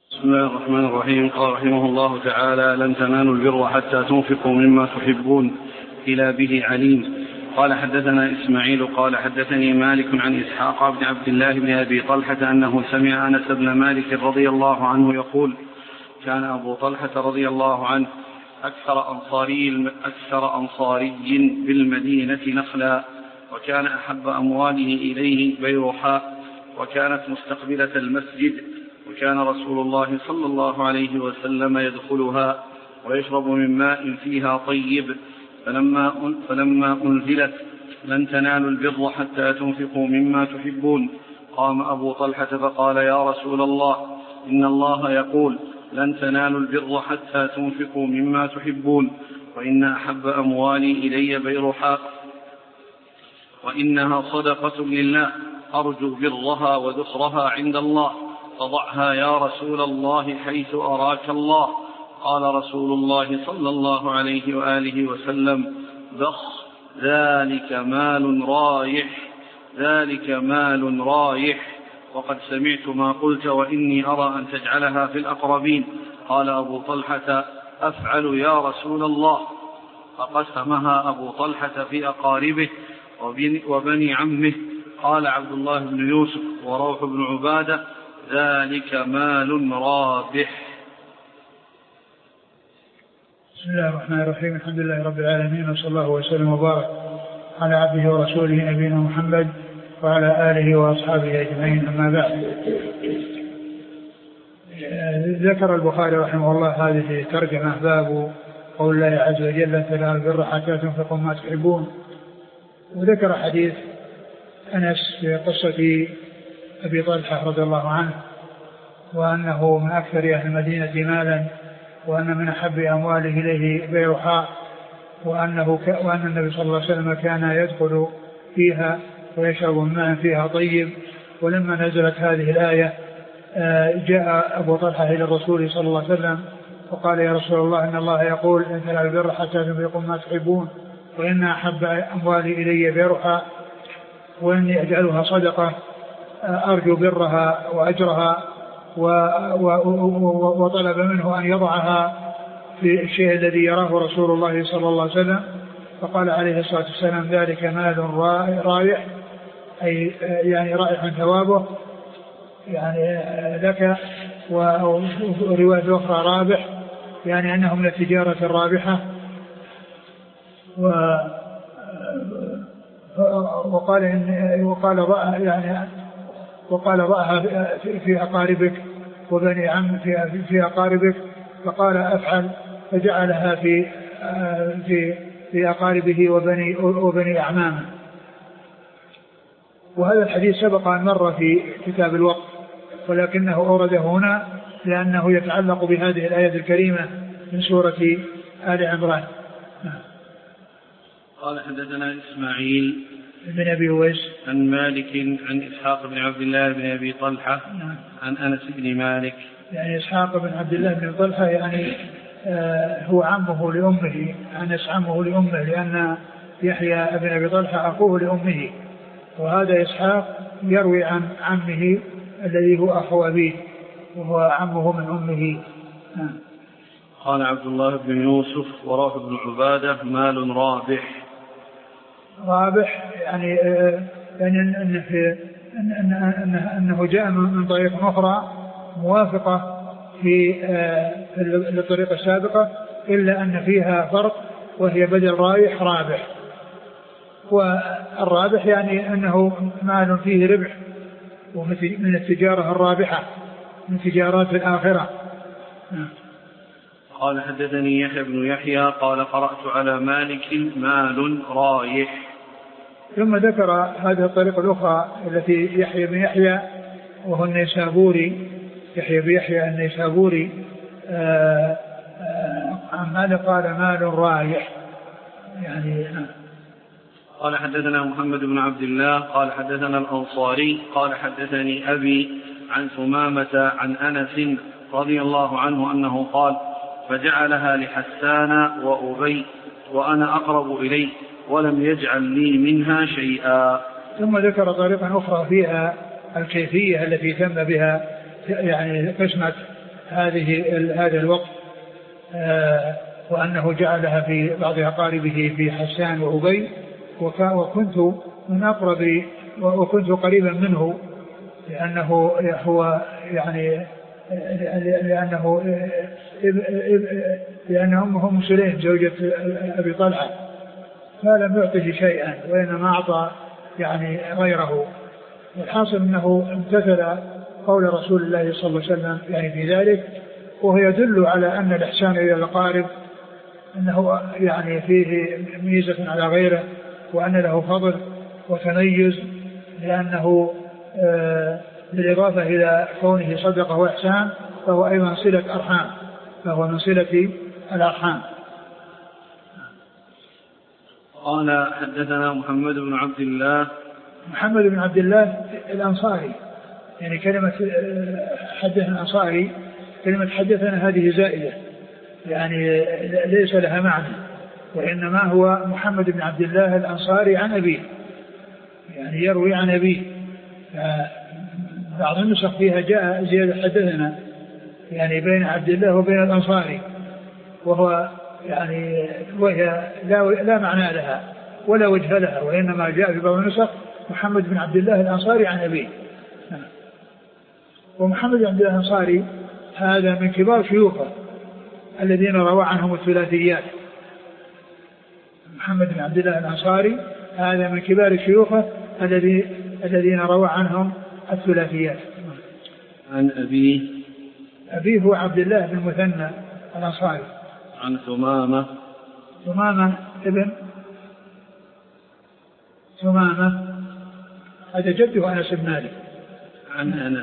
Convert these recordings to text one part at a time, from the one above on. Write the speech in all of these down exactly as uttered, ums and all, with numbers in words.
بسم الله الرحمن الرحيم. قال رحمه الله تعالى: لن تنالوا البر حتى تنفقوا مما تحبون إلى به عليم. قال حدثنا إسماعيل قال حدثني مالك عن إسحاق بن عبد الله بن أبي طلحة أنه سمع أنس بن مالك رضي الله عنه يقول: كان أبو طلحة رضي الله عنه أكثر أنصاري, أكثر أنصاري بالمدينة نخلا، وكان أحب أمواله إليه بيرحاء، وكانت مستقبلة المسجد، وكان رسول الله صلى الله عليه وسلم يدخلها ويشرب من ماء فيها طيب. فلما, فلما أنزلت لن تنالوا البر حتى تنفقوا مما تحبون، قام أبو طلحة فقال: يا رسول الله، إن الله يقول: لن تنالوا البر حتى تنفقوا مما تحبون، وإن أحب أموالي إلي بيرحاء، وإنها صدقة لله، أرجو برها وذخرها عند الله، فضعها يا رسول الله حيث أراك الله. قال رسول الله صلى الله عليه وآله وسلم: بخ، ذلك مال رايح، ذلك مال رايح، وقد سمعت ما قلت، وإني أرى أن تجعلها في الأقربين. قال أبو طلحة: أفعل يا رسول الله. فقسمها أبو طلحة في أقاربه وبني عمه. قال عبد الله بن يوسف وروح بن عبادة: ذلك مال رابح. بسم الله الرحمن الرحيم. الحمد لله رب العالمين، وصلى الله وسلم وبارك على عبده ورسوله نبينا محمد وعلى آله وأصحابه أجمعين، أما بعد. ذكر البخاري رحمه الله هذه ترجمة باب قول الله عز وجل: لن تنالوا البر حتى تنفقوا مما تحبون. وذكر حديث أنس في قصة أبي طلحة رضي الله عنه، وأنه من أكثر أهل المدينة مالا، وأن من أحب أمواله إليه بيرحاء، وأنه ك... وأن النبي صلى الله عليه وسلم كان يدخل فيها ويشرب ماء فيها طيب. ولما نزلت هذه الآية جاء أبو طلحة إلى الرسول صلى الله عليه وسلم وقال: يا رسول الله، إن الله يقول: لن تنالوا البر حتى تنفقوا مما تحبون، وإن أحب أموالي إلي بيرحاء، وإني أجعلها صدقة، أرجو برها وأجرها، وطلب منه أن يضعها في الشيء الذي يراه رسول الله صلى الله عليه وسلم. فقال عليه الصلاة والسلام: ذلك مال رايح، أي يعني رائح ثوابه يعني لك. ورواية أخرى رابح، يعني أنه من التجارة الرابحة. وقال إن وقال ضعها يعني وقال ضعها في أقاربك وبني عم في في أقاربك. فقال: أفعل، فجعلها في في في أقاربه وبني وبني أعمامه. وهذا الحديث سبق أن مر في كتاب الوقت، ولكنه أورده هنا لأنه يتعلق بهذه الآية الكريمة من سورة آل عمران. قال حدثنا إسماعيل بن أبي ويس عن مالك عن إسحاق بن عبد الله بن أبي طلحة عن أنس بن مالك. يعني إسحاق بن عبد الله بن طلحة يعني آه هو عمه لأمه، أنس عمه لأمه، لأن يحيى بن أبي طلحة أخوه لأمه، وهذا إسحاق يروي عن عمه الذي هو أخو أبيه، وهو عمه من أمه. آه. قال عبد الله بن يوسف وروح بن عبادة: مال رابح. رابح يعني يعني أن في أن أنه, أنه جاء من طريق أخرى موافقة في الطريقة السابقة، إلا أن فيها فرق، وهي بدل رايح رابح. والرابح يعني أنه مال فيه ربح، ومن التجارة الرابحة من تجارات الآخرة. قال حدثني يحيى بن يحيى قال: قرأت على مالك: مال رايح. ثم ذكر هذه الطريقة الأخرى التي يحيى بن يحيى وهو النيسابوري، يحيى بن يحيى النيسابوري عن مالك قال: مال رايح يعني. قال حدثنا محمد بن عبد الله قال حدثنا الأنصاري قال حدثني أبي عن ثمامة عن أنس رضي الله عنه أنه قال: فجعلها لحسان وأبي وأنا أقرب إليه، ولم يجعل لي منها شيئا. ثم ذكر طريقا أخرى فيها الكيفية التي تم بها يعني قسمة هذه هذا الوقت، وأنه جعلها في بعض أقاربه في حسان وأبي، وكنت من أقرب وكنت قريبا منه لأنه هو يعني لأنه لأن أمه أم سليم زوجة أبي طلحة، فلم يعطه شيئا وإنما أعطى يعني غيره. والحاصل أنه امتثل قول رسول الله صلى الله عليه وسلم يعني في ذلك، وهو يدل على أن الإحسان إلى الأقارب أنه يعني فيه ميزة على غيره، وأن له فضل وتميز، لأنه آه بالإضافة إلى كونه صدقة وإحسان فهو أيضا صلة أرحام، فهو من صلة الأرحام. قال حدثنا محمد بن عبد الله محمد بن عبد الله الأنصاري، يعني كلمة حدثنا الأنصاري كلمة حدثنا هذه زائدة يعني ليس لها معنى، وإنما هو محمد بن عبد الله الأنصاري عن أبيه، يعني يروي عن أبيه. بعض النسخ فيها جاء زيادة حدثنا يعني بين عبد الله وبين الأنصاري، وهو يعني وهي لا, لا معنى لها ولا وجه لها، وإنما جاء في بعض النسخ محمد بن عبد الله الأنصاري عن أبيه. ومحمد بن عبد الله الأنصاري هذا من كبار شيوخه الذين روى عنهم الثلاثيات. محمد بن عبد الله الأنصاري هذا من كبار شيوخه الذين روى عنهم الثلاثيات. عن أبيه أبيه هو عبد الله بن مثنى الأنصاري. عن ثمامة ثمامة ابن ثمامة هذا جده أنس بن مالك. عن أنس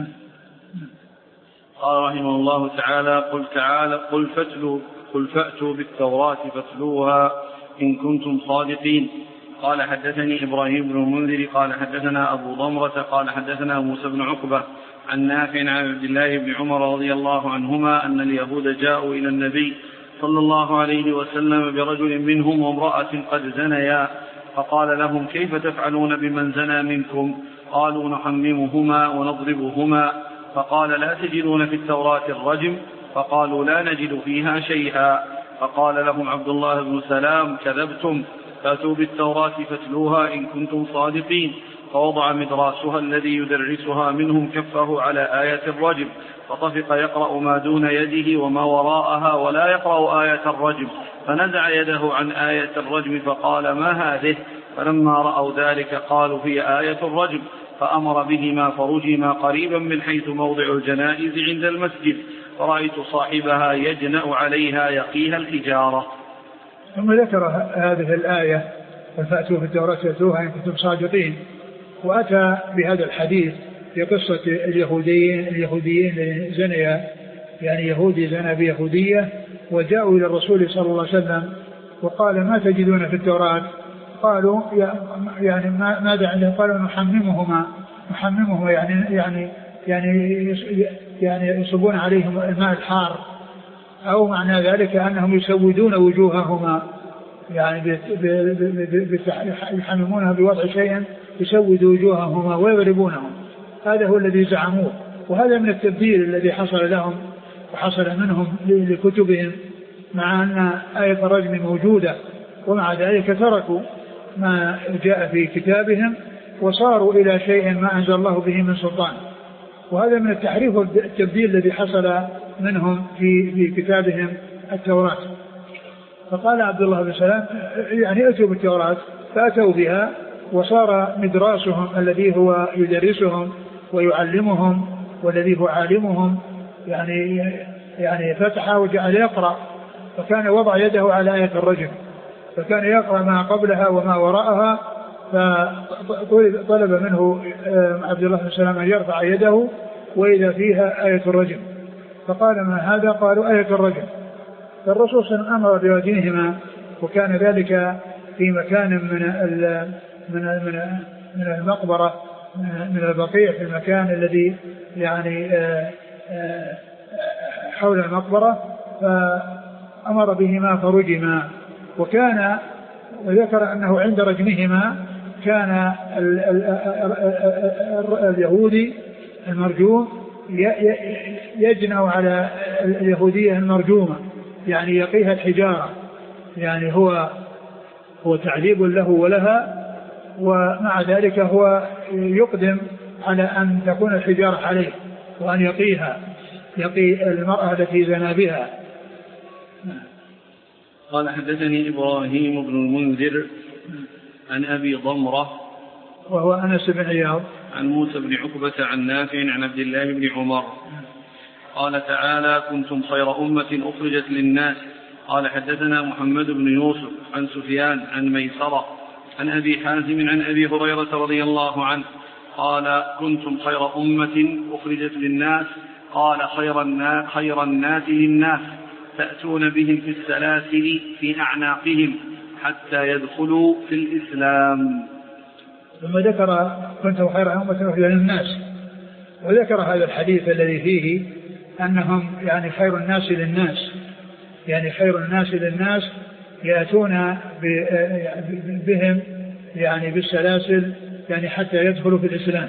قال رحمه الله تعالى: قل تعالى قل فاتلوا قل فأتوا بالتوراة فاتلوها إن كنتم صادقين. قال حدثني إبراهيم بن المنذر قال حدثنا أبو ضمرة قال حدثنا موسى بن عقبة عن نافع عن عبد الله بن عمر رضي الله عنهما أن اليهود جاءوا إلى النبي صلى الله عليه وسلم برجل منهم وامرأة قد زنيا، فقال لهم: كيف تفعلون بمن زنى منكم؟ قالوا: نحممهما ونضربهما. فقال: لا تجدون في التوراة الرجم؟ فقالوا: لا نجد فيها شيئا. فقال لهم عبد الله بن سلام: كذبتم، فأتوا بالتوراة فاتلوها إن كنتم صادقين. فوضع مدراسها الذي يدرسها منهم كفه على آية الرجم، فطفق يقرأ ما دون يده وما وراءها ولا يقرأ آية الرجم، فنزع يده عن آية الرجم فقال: ما هذه؟ فلما رأوا ذلك قالوا: هي آية الرجم، فأمر بهما فرجما قريبا من حيث موضع الجنائز عند المسجد، فرأيت صاحبها يجنأ عليها يقيها الحجارة. ثم ذكر هذه الآية: فأتوا في التوراة فأتوها إن كنتم صادقين، وأتى بهذا الحديث في قصة اليهوديين اليهوديين زنيا، يعني يهودي زنى بيهودية وجاءوا إلى الرسول صلى الله عليه وسلم وقال: ما تجدون في التوراة؟ قالوا: يعني ماذا عندهم؟ قالوا: نحممهما نحممهما يعني يعني يعني يعني يصبون عليهم الماء الحار، أو معنى ذلك أنهم يسودون وجوههما، يعني يحممونها بوضع شيء يسود وجوههما ويضربونهم. هذا هو الذي زعموه، وهذا من التبديل الذي حصل لهم وحصل منهم لكتبهم، مع أن آية الرجم موجودة، ومع ذلك تركوا ما جاء في كتابهم وصاروا إلى شيء ما أنزل الله به من سلطان. وهذا من التحريف والتبديل الذي حصل منهم في في كتابهم التوراة. فقال عبد الله بن سلام: يعني أتوا بالتوراة، فأتوا بها، وصار مدراسهم الذي هو يدرسهم ويعلمهم والذي هو عالمهم يعني يعني فتح وجعل يقرأ، فكان وضع يده على آية الرجم، فكان يقرأ ما قبلها وما وراءها. فطلب منه عبد الله بن سلام أن يرفع يده وإذا فيها آية الرجم، فقال: ما هذا؟ قالوا: آية الرجم. فالرسول صلى الله عليه وسلم أمر بوجههما، وكان ذلك في مكان من من من من المقبرة، من البقيع، في المكان الذي يعني حول المقبرة، فأمر بهما فرجما. وكان وذكر أنه عند رجمهما كان اليهودي المرجوم يجنأ على اليهودية المرجومة، يعني يقيها الحجارة، يعني هو هو تعذيب له ولها، ومع ذلك هو يقدم على أن تكون الحجارة عليه وأن يقيها، يقي المرأة التي زنى بها. قال حدثني إبراهيم بن المنذر عن أبي ضمرة وهو أنس بن عياض عن موسى بن عقبة عن نافع عن عبد الله بن عمر قال تعالى: كنتم خير أمة أخرجت للناس. قال حدثنا محمد بن يوسف عن سفيان عن ميسرة عن أبي حازم عن أبي هريرة رضي الله عنه قال: كنتم خير أمة أخرجت للناس. قال: خير الناس, خير الناس للناس تأتون بهم في السلاسل في أعناقهم حتى يدخلوا في الإسلام. ثم ذكر كنتم خير أمة أخرجت للناس، وذكر هذا الحديث الذي فيه أنهم يعني خير الناس للناس، يعني خير الناس للناس يأتون بهم يعني بالسلاسل يعني حتى يدخلوا في الإسلام.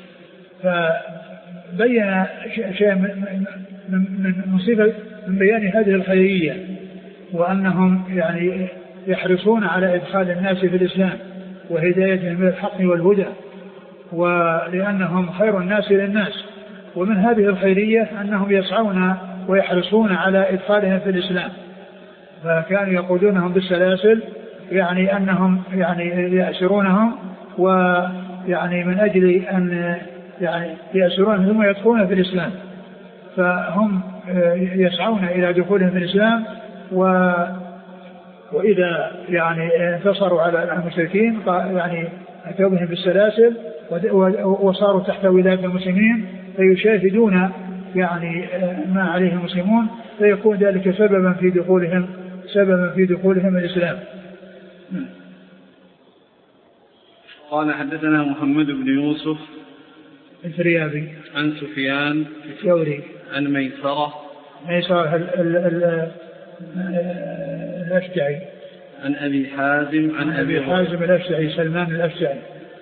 فبين شيء من مصيبة من بيان هذه الخيرية، وأنهم يعني يحرصون على إدخال الناس في الإسلام وهدايتهم من الحق والهدى، ولأنهم خير الناس للناس. ومن هذه الخيرية أنهم يسعون ويحرصون على إدخالهم في الإسلام، فكانوا يقودونهم بالسلاسل، يعني أنهم يعني يأسرونهم، ويعني من أجل أن يعني يأسرونهم ثم يدخلون في الإسلام، فهم يسعون إلى دخولهم في الإسلام. و وإذا يعني انتصروا على المشركين يعني أتوا بهم بالسلاسل وصاروا تحت ولاية المسلمين، فيشاهدون يعني ما عليه المسلمون، فيكون ذلك سببا في دخولهم سببا في دخولهم الإسلام. قال حدثنا محمد بن يوسف الفريابي عن سفيان الثوري عن ميسرة ميسرة الأشجعي عن أبي حازم عن أبي حازم الأشجعي سلمان الأشجعي.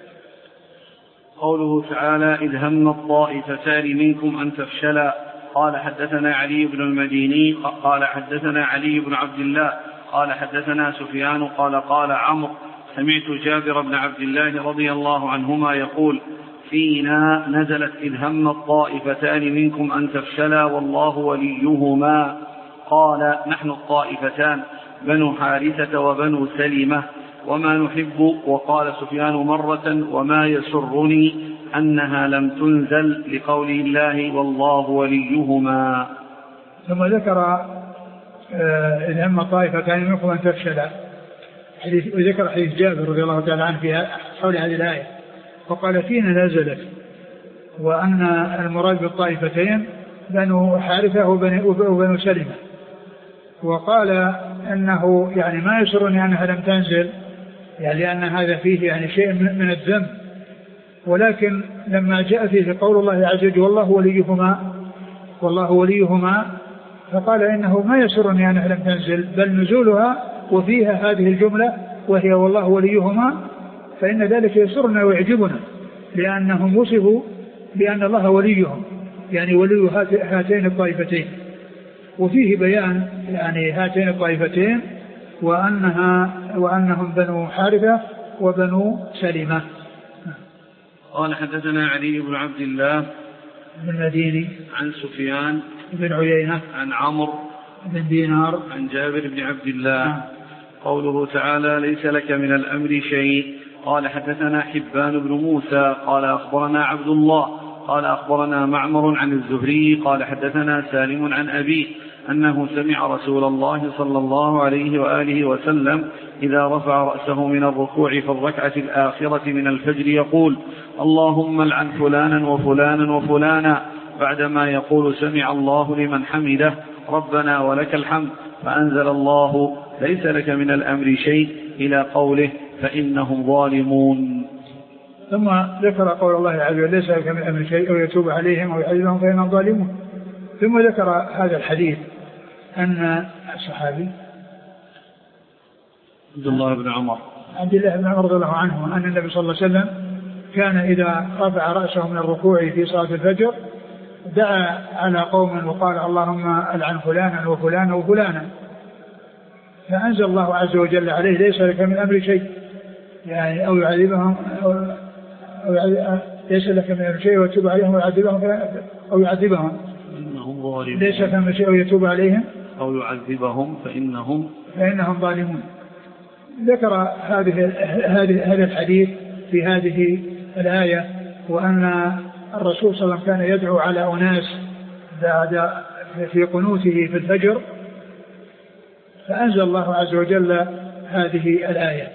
قوله تعالى: إذ هم الطائفتان منكم أن تفشلا. قال حدثنا علي بن المديني قال حدثنا علي بن عبد الله قال حدثنا سفيان قال قال عمرو: سمعت جابر بن عبد الله رضي الله عنهما يقول: فينا نزلت إذ هم الطائفتان منكم أن تفشلا والله وليهما. قال: نحن الطائفتان بنو حارثة وبنو سلمة وما نحب. وقال سفيان مرة: وما يسرني أنها لم تنزل لقول الله والله وليهما. ثم ذكر إذ هم طائفتان منكم أن تفشلا، وذكر حديث جابر رضي الله تعالى عنه في حول هذه الآية، وقال: فينا نزلت، وأن المراد بالطائفتين بنو حارثة وبنو سلمة. وقال أنه يعني ما يسرني أنها لم تنزل، يعني لأن هذا فيه يعني شيء من الذنب، ولكن لما جاء فيه قول الله عز وجل والله وليهما والله وليهما، فقال إنه ما يسرني أنها لم تنزل، بل نزولها وفيها هذه الجملة وهي والله وليهما، فإن ذلك يسرنا ويعجبنا، لأنهم وصفوا بأن الله وليهم، يعني ولي هاتين الطائفتين، وفيه بيان يعني هاتين الطائفتين وأنها وأنهم بنو حارثة وبنو سلمة. قال حدثنا علي بن عبد الله بن المديني عن سفيان بن عيينة عن عمرو بن دينار عن جابر بن عبد الله. قوله تعالى: ليس لك من الأمر شيء. قال حدثنا حبان بن موسى قال أخبرنا عبد الله قال أخبرنا معمر عن الزهري قال حدثنا سالم عن أبيه أنه سمع رسول الله صلى الله عليه وآله وسلم إذا رفع رأسه من الركوع في الركعة الآخرة من الفجر يقول: اللهم العن فلانا وفلانا وفلانا، بعدما يقول: سمع الله لمن حمده ربنا ولك الحمد، فأنزل الله: ليس لك من الأمر شيء، إلى قوله: فإنهم ظالمون. ثم ذكر قول الله عز وجل: ليس لك من الأمر شيء، أو يتوب عليهم أو يعذبهم فإنهم ظالمون. ثم ذكر هذا الحديث أن الصحابي عبد الله بن عمر عبد الله بن عمر رضي الله عنه أن النبي صلى الله عليه وسلم كان إذا رفع رأسه من الركوع في صلاة الفجر دعا على قوم وقال اللهم ألعن فلانا وفلانا وفلانا، فأنزل الله عز وجل عليه ليس لك من أمر شيء، يعني أو يعذبهم أو, أو يعذب ليس لك من أمر شيء ويتوب عليهم ويعذبهم أو يعذبهم ليس لك من شيء أو يتوب عليهم أو يعذبهم فإنهم فإنهم ظالمون. ذكر هذه هذه هذا الحديث في هذه الآية، وأن الرسول صلى الله عليه وسلم كان يدعو على أناس بعد في قنوته في الفجر، فأنزل الله عز وجل هذه الآية.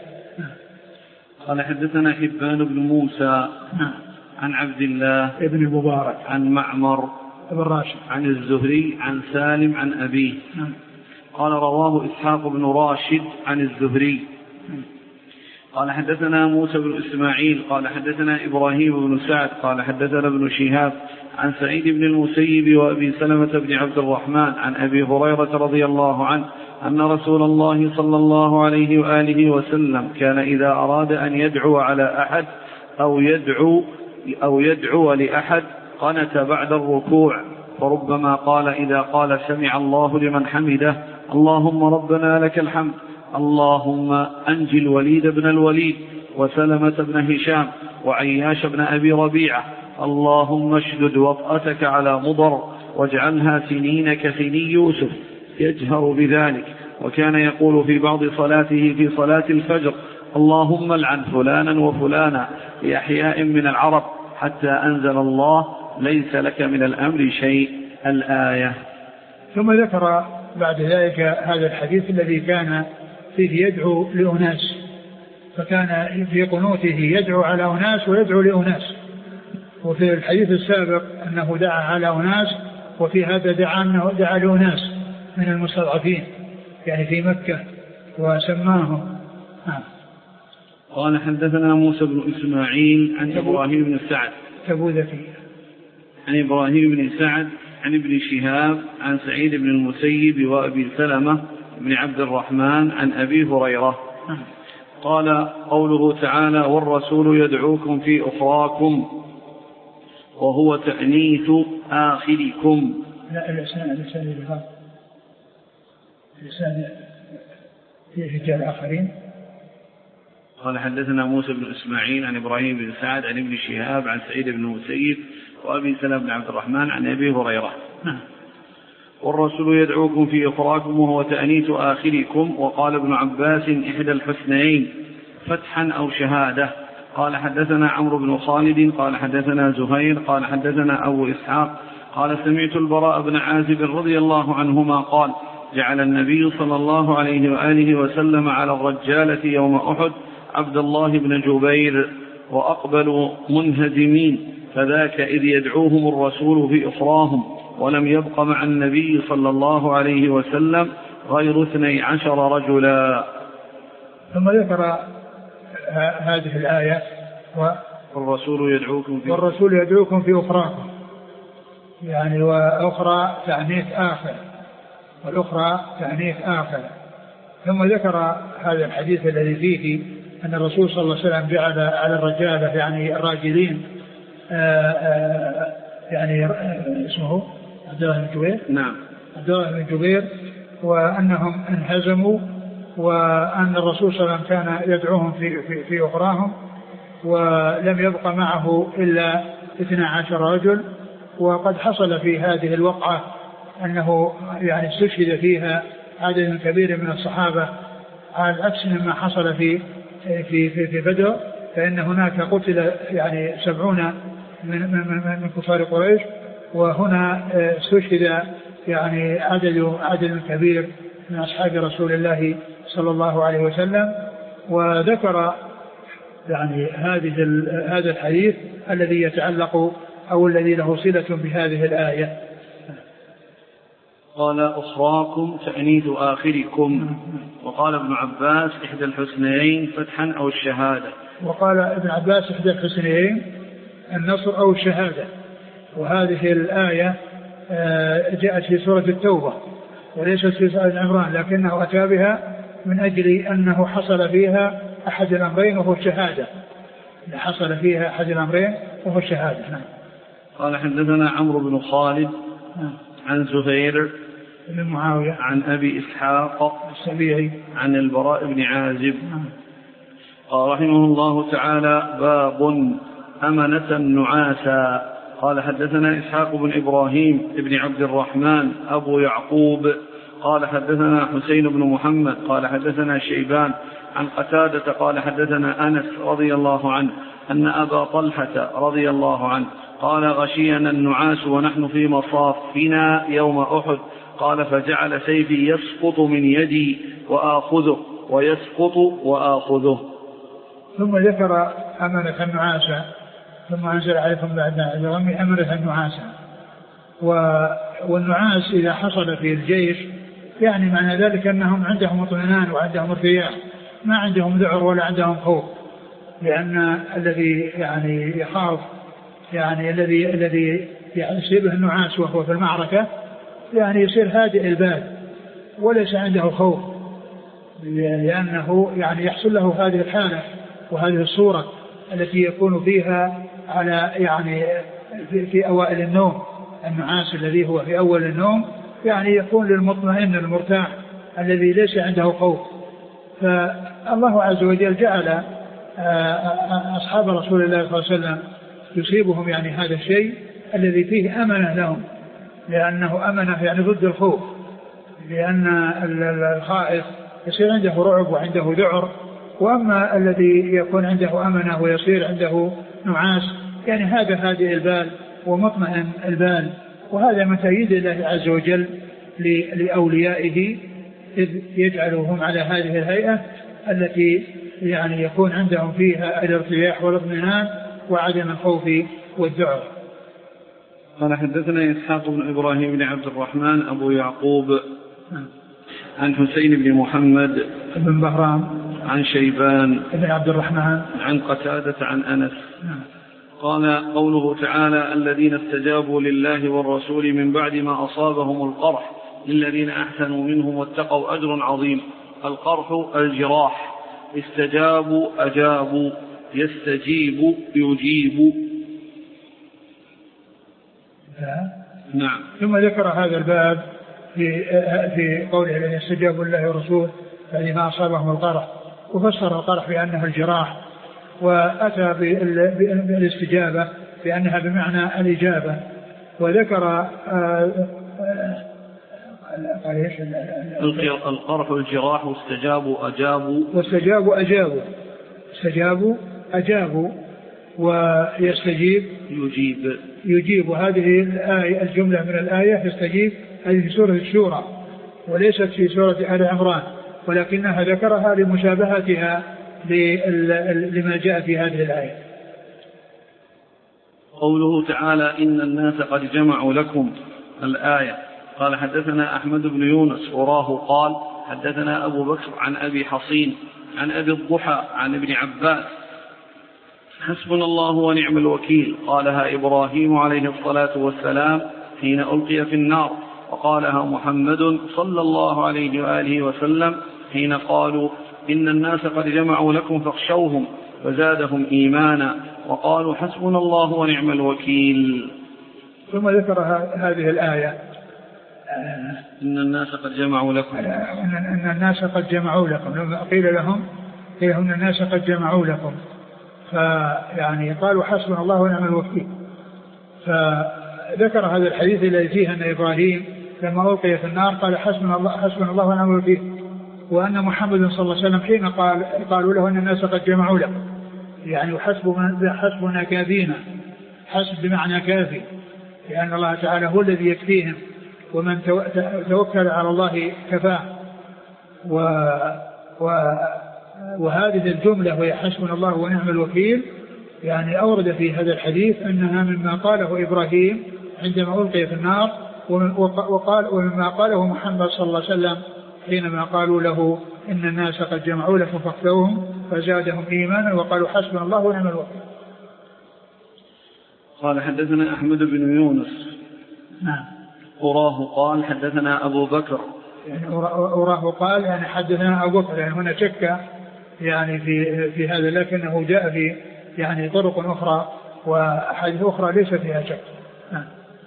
قال حدثنا حبان بن موسى عن عبد الله ابن المبارك عن معمر بن راشد عن الزهري عن سالم عن أبيه قال رواه إسحاق بن راشد عن الزهري قال حدثنا موسى بن إسماعيل قال حدثنا إبراهيم بن سعد قال حدثنا ابن شهاب عن سعيد بن المسيب وأبي سلمة بن عبد الرحمن عن أبي هريرة رضي الله عنه أن رسول الله صلى الله عليه وآله وسلم كان إذا أراد أن يدعو على أحد أو يدعو أو يدعو لأحد قنت بعد الركوع، فربما قال إذا قال سمع الله لمن حمده اللهم ربنا لك الحمد اللهم أنجي الوليد بن الوليد وسلمة بن هشام وعياش بن أبي ربيعة اللهم اشدد وطأتك على مضر واجعلها سنين كسني يوسف، يجهر بذلك. وكان يقول في بعض صلاته في صلاة الفجر اللهم العن فلانا وفلانا لأحياء من العرب حتى أنزل الله ليس لك من الأمر شيء الآية. ثم ذكر بعد ذلك هذا الحديث الذي كان فيه يدعو لأناس، فكان في قنوته يدعو على أناس ويدعو لأناس، وفي الحديث السابق أنه دعا على أناس، وفي هذا دعا أنه دعا لأناس من المستضعفين يعني في مكة وسماهم. قال حدثنا موسى بن إسماعيل عن إبراهيم بن سعد تبوذكي عن إبراهيم بن سعد عن ابن شهاب عن سعيد بن المسيب وأبي سلمة بن عبد الرحمن عن أبي هريرة قال قوله تعالى والرسول يدعوكم في أخراكم وهو تأنيث آخركم. لا الإنسان الإنسان بهذا الإنسان في رجال آخرين. قال حدثنا موسى بن إسماعيل عن إبراهيم بن سعد عن ابن شهاب عن سعيد بن المسيب وأبي سلمة بن عبد الرحمن عن أبي هريرة والرسول يدعوكم في أخراكم وهو تأنيث آخركم. وقال ابن عباس إحدى الحسنيين فتحا أو شهادة. قال حدثنا عمرو بن خالد قال حدثنا زهير قال حدثنا أبو إسحاق قال سمعت البراء بن عازب رضي الله عنهما قال جعل النبي صلى الله عليه وآله وسلم على الرجالة يوم أحد عبد الله بن جبير وأقبلوا منهزمين، فذاك إذ يدعوهم الرسول في أخراهم ولم يبق مع النبي صلى الله عليه وسلم غير اثني عشر رجلا. ثم ذكر هذه الآية والرسول يدعوكم في والرسول يدعوكم في أخراكم، يعني وأخرى تعنيف آخر والأخرى تعنيف آخر. ثم ذكر هذا الحديث الذي فيه أن الرسول صلى الله عليه وسلم جعل على الرجالة يعني الراجلين آآ آآ يعني اسمه عبد الله بن جبير نعم عبد الله بن جبير وأنهم انهزموا، وأن الرسول صلى الله عليه وسلم كان يدعوهم في, في, في أخراهم ولم يبق معه إلا اثنا عشر رجل. وقد حصل في هذه الوقعة أنه يعني استشهد فيها عدد كبير من الصحابة على عكس مما حصل في في في, في بدر، فإن هناك قتل يعني سبعون من, من, من كفار قريش، وهنا استشهد يعني عدد عدد كبير من أصحاب رسول الله صلى الله عليه وسلم. وذكر يعني هذه هذا الحديث الذي يتعلق أو الذي له صلة بهذه الآية. قال أخراكم تأنيث آخركم. وقال ابن عباس إحدى الحسنيين فتحا أو الشهادة. وقال ابن عباس إحدى الحسنيين النصر أو الشهادة. وهذه الآية جاءت في سورة التوبة وليست في سورة عمران، لكنه أتى بها من أجل أنه حصل فيها أحد الأمرين وهو الشهادة، حصل فيها أحد الأمرين وهو الشهادة. قال حدثنا عمرو بن خالد عن زهير بن معاوية عن أبي إسحاق السبيعي عن البراء بن عازب قال رحمه الله تعالى: باب أمنة نعاسا. قال حدثنا إسحاق بن إبراهيم بن عبد الرحمن أبو يعقوب قال حدثنا حسين بن محمد قال حدثنا شيبان عن قتادة قال حدثنا أنس رضي الله عنه أن أبا طلحة رضي الله عنه قال: غشينا النعاس ونحن في مصافنا يوم أحد. قال: فجعل سيفي يسقط من يدي وآخذه ويسقط وآخذه. ثم ذكر أمنة النعاسة، ثم أنزل عليكم بعد ذلك أمنة النعاسة. والنعاس إذا حصل في الجيش يعني معنى ذلك أنهم عندهم اطمئنان وعندهم ارتياح، ما عندهم ذعر ولا عندهم خوف، لأن الذي يعني يخاف يعني الذي الذي يصيبه النعاس وهو في المعركة يعني يصير هادئ البال وليس عنده خوف، لأنه يعني يحصل له هذه الحالة وهذه الصورة التي يكون فيها على يعني في, في أوائل النوم. النعاس الذي هو في أول النوم يعني يكون للمطمئن المرتاح الذي ليس عنده خوف. فالله عز وجل جعل أصحاب رسول الله صلى الله عليه وسلم يصيبهم يعني هذا الشيء الذي فيه أمنة لهم، لأنه أمنة يعني ضد الخوف، لأن الخائف يصير عنده رعب وعنده ذعر، وأما الذي يكون عنده أمنة ويصير عنده نعاس يعني هذا هادئ البال ومطمئن البال. وهذا من تأييد الله عز وجل لأوليائه إذ يجعلهم على هذه الهيئة التي يعني يكون عندهم فيها الارتياح والاطمئنان وعدم الخوف والذعر. قال حدثنا إسحاق بن إبراهيم بن عبد الرحمن أبو يعقوب عن حسين بن محمد بن بهرام عن شيبان بن عبد الرحمن عن قتادة عن أنس قال: قوله تعالى: الذين استجابوا لله والرسول من بعد ما أصابهم القرح للذين أحسنوا منهم واتقوا أجر عظيم. القرح الجراح، استجابوا أجابوا، يستجيب يجيب. نعم. ثم ذكر هذا الباب في في قوله الذين استجابوا لله والرسول بعد ما أصابهم القرح، وفسر القرح بأنه الجراح، وأتى بالاستجابة بأنها بمعنى الإجابة، وذكر القرح الجراح واستجابوا أجابوا واستجابوا أجابوا استجابوا أجابوا ويستجيب يجيب يجيب. هذه الآية الجملة من الآية يستجيب هذه في سورة الشورى وليست في سورة آل عمران، ولكنها ذكرها لمشابهتها لما جاء في هذه الآية. قوله تعالى: إن الناس قد جمعوا لكم، الآية. قال حدثنا أحمد بن يونس وراه قال حدثنا أبو بكر عن أبي حصين عن أبي الضحى عن ابن عباس: حسبنا الله ونعم الوكيل، قالها إبراهيم عليه الصلاة والسلام حين ألقي في النار، وقالها محمد صلى الله عليه وآله وسلم حين قالوا: إن الناس قد جمعوا لكم فاخشوهم، فزادهم إيمانا وقالوا: حسبنا الله ونعم الوكيل. ثم ذكر هذه الآية: إن الناس قد جمعوا لكم إن الناس قد جمعوا لكم. لما قيل لهم إن الناس قد جمعوا لكم، فيعني قالوا: حسبنا الله ونعم الوكيل. فذكر هذا الحديث الذي فيه أن إبراهيم لما ألقي في النار قال: حسبنا الله حسبنا الله ونعم الوكيل، وأن محمد صلى الله عليه وسلم حين قال قالوا له أن الناس قد جمعوا لكم، يعني حسبنا كافينا، حسب بمعنى كافي، لأن الله تعالى هو الذي يكفيهم، ومن توكل على الله كفاه. و و وهذه الجملة وهي حسبنا الله ونعم الوكيل يعني أورد في هذا الحديث أنها مما قاله إبراهيم عندما ألقي في النار، وقال ومما قاله محمد صلى الله عليه وسلم حينما قالوا له: إن الناس قد جمعوا لكم فاخشوهم فزادهم إيمانا وقالوا: حسبنا الله ونعم الوكيل. قال حدثنا أحمد بن يونس نعم أراه قال حدثنا أبو بكر، يعني أراه قال يعني حدثنا أبو بكر، يعني هنا شك يعني في في هذا، لكنه جاء في يعني طرق أخرى وأحاديث أخرى ليس فيها شك.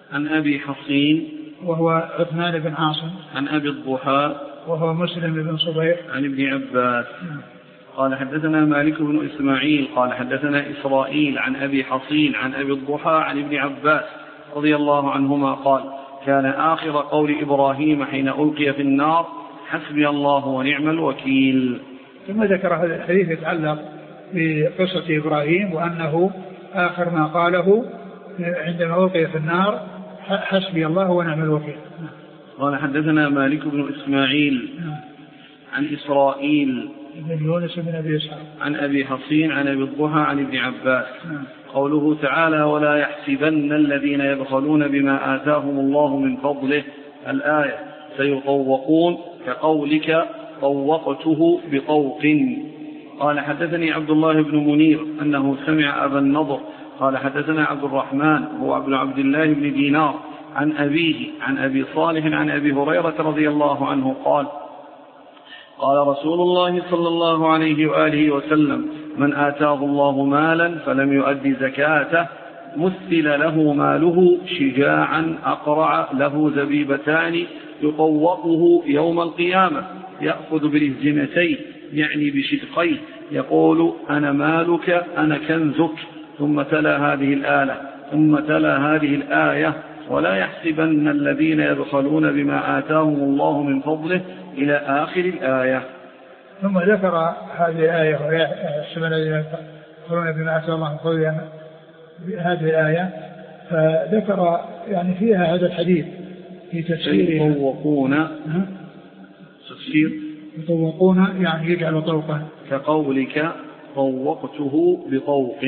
عن أبي حصين وهو عثمان بن عاصم. عن أبي الضحى وهو مسلم بن صبيح. عن ابن عباس. قال حدثنا مالك بن إسماعيل قال حدثنا إسرائيل عن أبي حصين عن أبي الضحى عن ابن عباس رضي الله عنهما قال كان آخر قول إبراهيم حين ألقي في النار حسبي الله ونعم الوكيل. ثم ذكر هذا الحديث يتعلق بقصة إبراهيم وأنه آخر ما قاله عندما ألقي في النار حسبي الله ونعم الوكيل. قال حدثنا مالك بن إسماعيل عن إسرائيل بن يونس بن أبي إسحاق عن أبي حصين عن أبي الضحى عن ابن عباس. قوله تعالى ولا يحسبن الذين يبخلون بما آتاهم الله من فضله الآية سيطوقون كقولك طوقته بطوق. قال حدثني عبد الله بن منير أنه سمع أبا النضر قال حدثنا عبد الرحمن هو ابن عبد الله بن دينار عن أبيه عن أبي صالح عن أبي هريرة رضي الله عنه قال قال رسول الله صلى الله عليه وآله وسلم من آتاه الله مالا فلم يؤدي زكاته مثل له ماله شجاعا أقرع له زبيبتان يطوقه يوم القيامة يأخذ بالإهجمتين يعني بشدقيه يقول أنا مالك أنا كنزك ثم تلا هذه الآية ثم تلا هذه الآية ولا يحسبن الذين يبخلون بما آتاهم الله من فضله إلى آخر الآية. ثم ذكر هذه الآية ويحسبن الذين يبخلون بما آتاهم الله من فضله هذه الآية فذكر يعني فيها هذا الحديث في تفسير يطوقون تفسير يطوقون يعني يجعل طوقا كقولك طوقته بطوق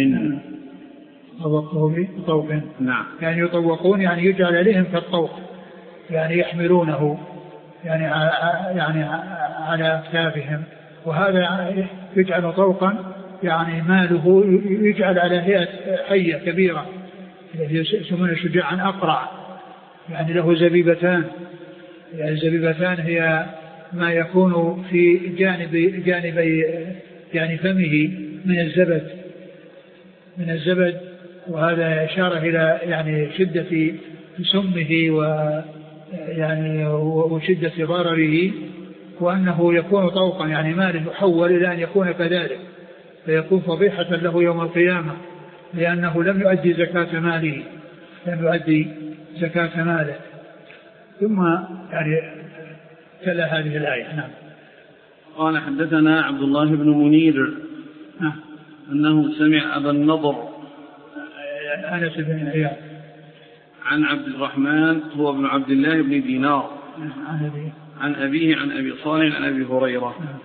طوقته بطوق نعم يعني يطوقون يعني يجعل عليهم كالطوق يعني يحملونه يعني يعني على أكتافهم وهذا يجعل طوقا يعني ماله يجعل على هيئة حية كبيرة يسمونه شجاعا أقرع يعني له زبيبتان يعني الزبيبتان هي ما يكون في جانب جانبي يعني فمه من الزبد من الزبد وهذا إشارة إلى يعني شدة سمه ويعني وشدة ضرره وأنه يكون طوقا يعني ماله يحول إلى أن يكون كذلك فيكون فضيحة له يوم القيامة لأنه لم يؤدي زكاة ماله لم يؤدي زكاة ماله. ثم يعني تلا هذه الآية. نعم. قال حدثنا عبد الله بن منير نعم. أنه سمع أبا النضر أنس بن عياض عن عبد الرحمن هو ابن عبد الله بن دينار عن أبيه عن أبيه عن أبي صالح عن أبي هريرة. نعم.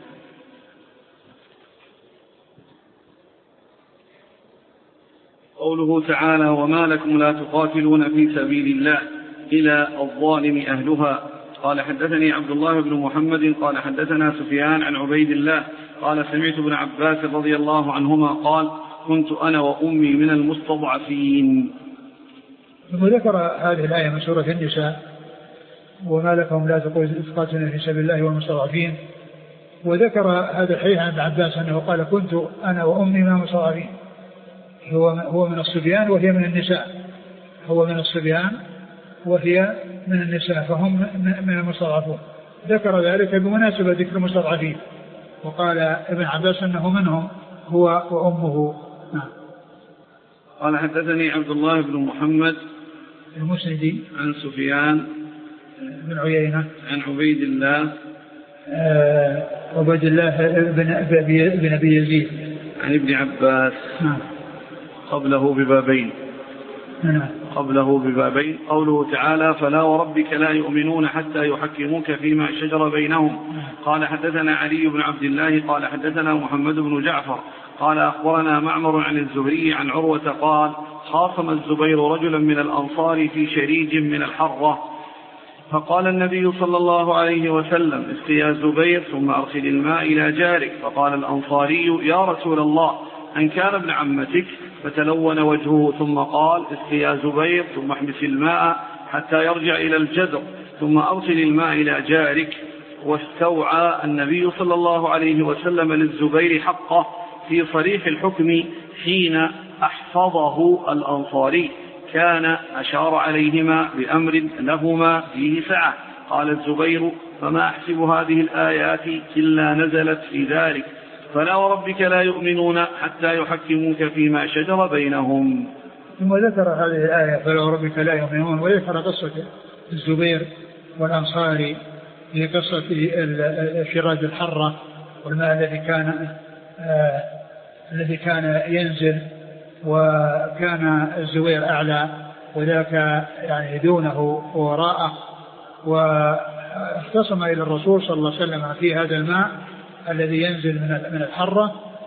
قوله تعالى وما لكم لا تقاتلون في سبيل الله إلى الظالم أهلها. قال حدثني عبد الله بن محمد قال حدثنا سفيان عن عبيد الله قال سمعت ابن عباس رضي الله عنهما قال كنت أنا وأمي من المستضعفين. ثم ذكر هذه الآية من سورة النساء وما لكم لا تقاتلون في سبيل الله والمستضعفين وذكر هذا الحديث عن ابن عباس أنه قال كنت أنا وأمي من المستضعفين هو هو من الصبيان وهي من النساء هو من الصبيان وهي من النساء فهم من المستضعفون ذكر ذلك بمناسبة ذكر المستضعفين وقال ابن عباس أنه منهم هو وأمه. نعم. قال حدثني عبد الله بن محمد المسندي عن سفيان بن عيينة عن عبيد الله آه عبيد الله بن أبي يزيد عن ابن عباس. نعم. قبله ببابين. نعم. قبله ببابين قوله تعالى فلا وربك لا يؤمنون حتى يحكموك فيما شجر بينهم. قال حدثنا علي بن عبد الله قال حدثنا محمد بن جعفر قال أخبرنا معمر عن الزهري عن عروة قال خاصم الزبير رجلا من الأنصار في شريج من الحرة فقال النبي صلى الله عليه وسلم اسق يا زبير ثم أرسل الماء إلى جارك فقال الأنصاري يا رسول الله أن كان ابن عمتك فتلون وجهه ثم قال اسق يا زبير ثم احبس الماء حتى يرجع إلى الجدر ثم أرسل الماء إلى جارك. واستوعى النبي صلى الله عليه وسلم للزبير حقه في صريح الحكم حين أحفظه الأنصاري كان أشار عليهما بأمر لهما فيه سعة. قال الزبير فما أحسب هذه الآيات إلا نزلت في ذلك فلا وربك لا يؤمنون حتى يحكموك فيما شجر بينهم. ثم ذكر هذه الآية فلا وربك لا يؤمنون وذكر قصة الزبير والأنصاري في قصة شراج الحرة والماء الذي كان آه الذي كان ينزل وكان الزبير أعلى وذاك يعني دونه وراءه، واختصم إلى الرسول صلى الله عليه وسلم في هذا الماء الذي ينزل من الحرة،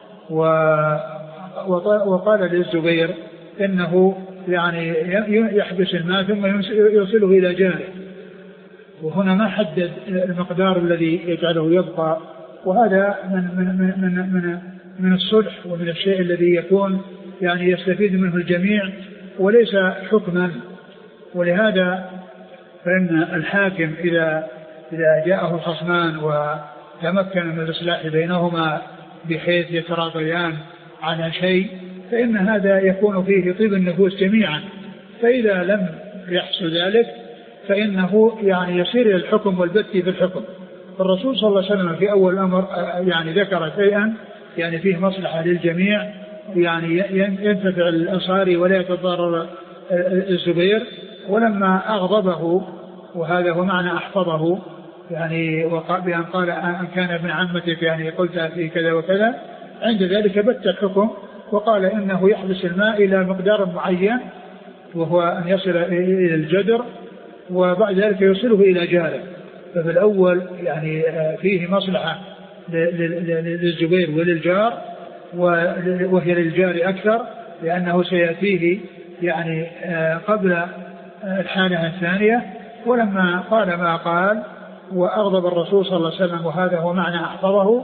وقال للزبير إنه يعني يحبس الماء ثم يوصله إلى جاره، وهنا ما حدد المقدار الذي يجعله يبقى، وهذا من من من من من الصلح ومن الشيء الذي يكون يعني يستفيد منه الجميع وليس حكما. ولهذا فإن الحاكم إذا إذا جاءه الخصمان وتمكن من الإصلاح بينهما بحيث يتراضيان على شيء فإن هذا يكون فيه طيب النفوس جميعا، فإذا لم يحصل ذلك فإنه يعني يصير إلى الحكم والبت في الحكم. الرسول صلى الله عليه وسلم في أول الأمر يعني ذكر شيئا يعني فيه مصلحة للجميع، يعني ينتفع الأنصاري ولا يتضرر الزبير، ولما أغضبه وهذا هو معنى أحفظه يعني بأن قال أن كان ابن عمتك يعني قلت في كذا وكذا، عند ذلك بت الحكم وقال إنه يحبس الماء إلى مقدار معين وهو أن يصل إلى الجدر وبعد ذلك يوصله إلى جاره. ففي الأول يعني فيه مصلحة للزبير وللجار وهي للجار أكثر لأنه سيأتيه يعني قبل الحالة الثانية. ولما قال ما قال وأغضب الرسول صلى الله عليه وسلم وهذا هو معنى أحفظه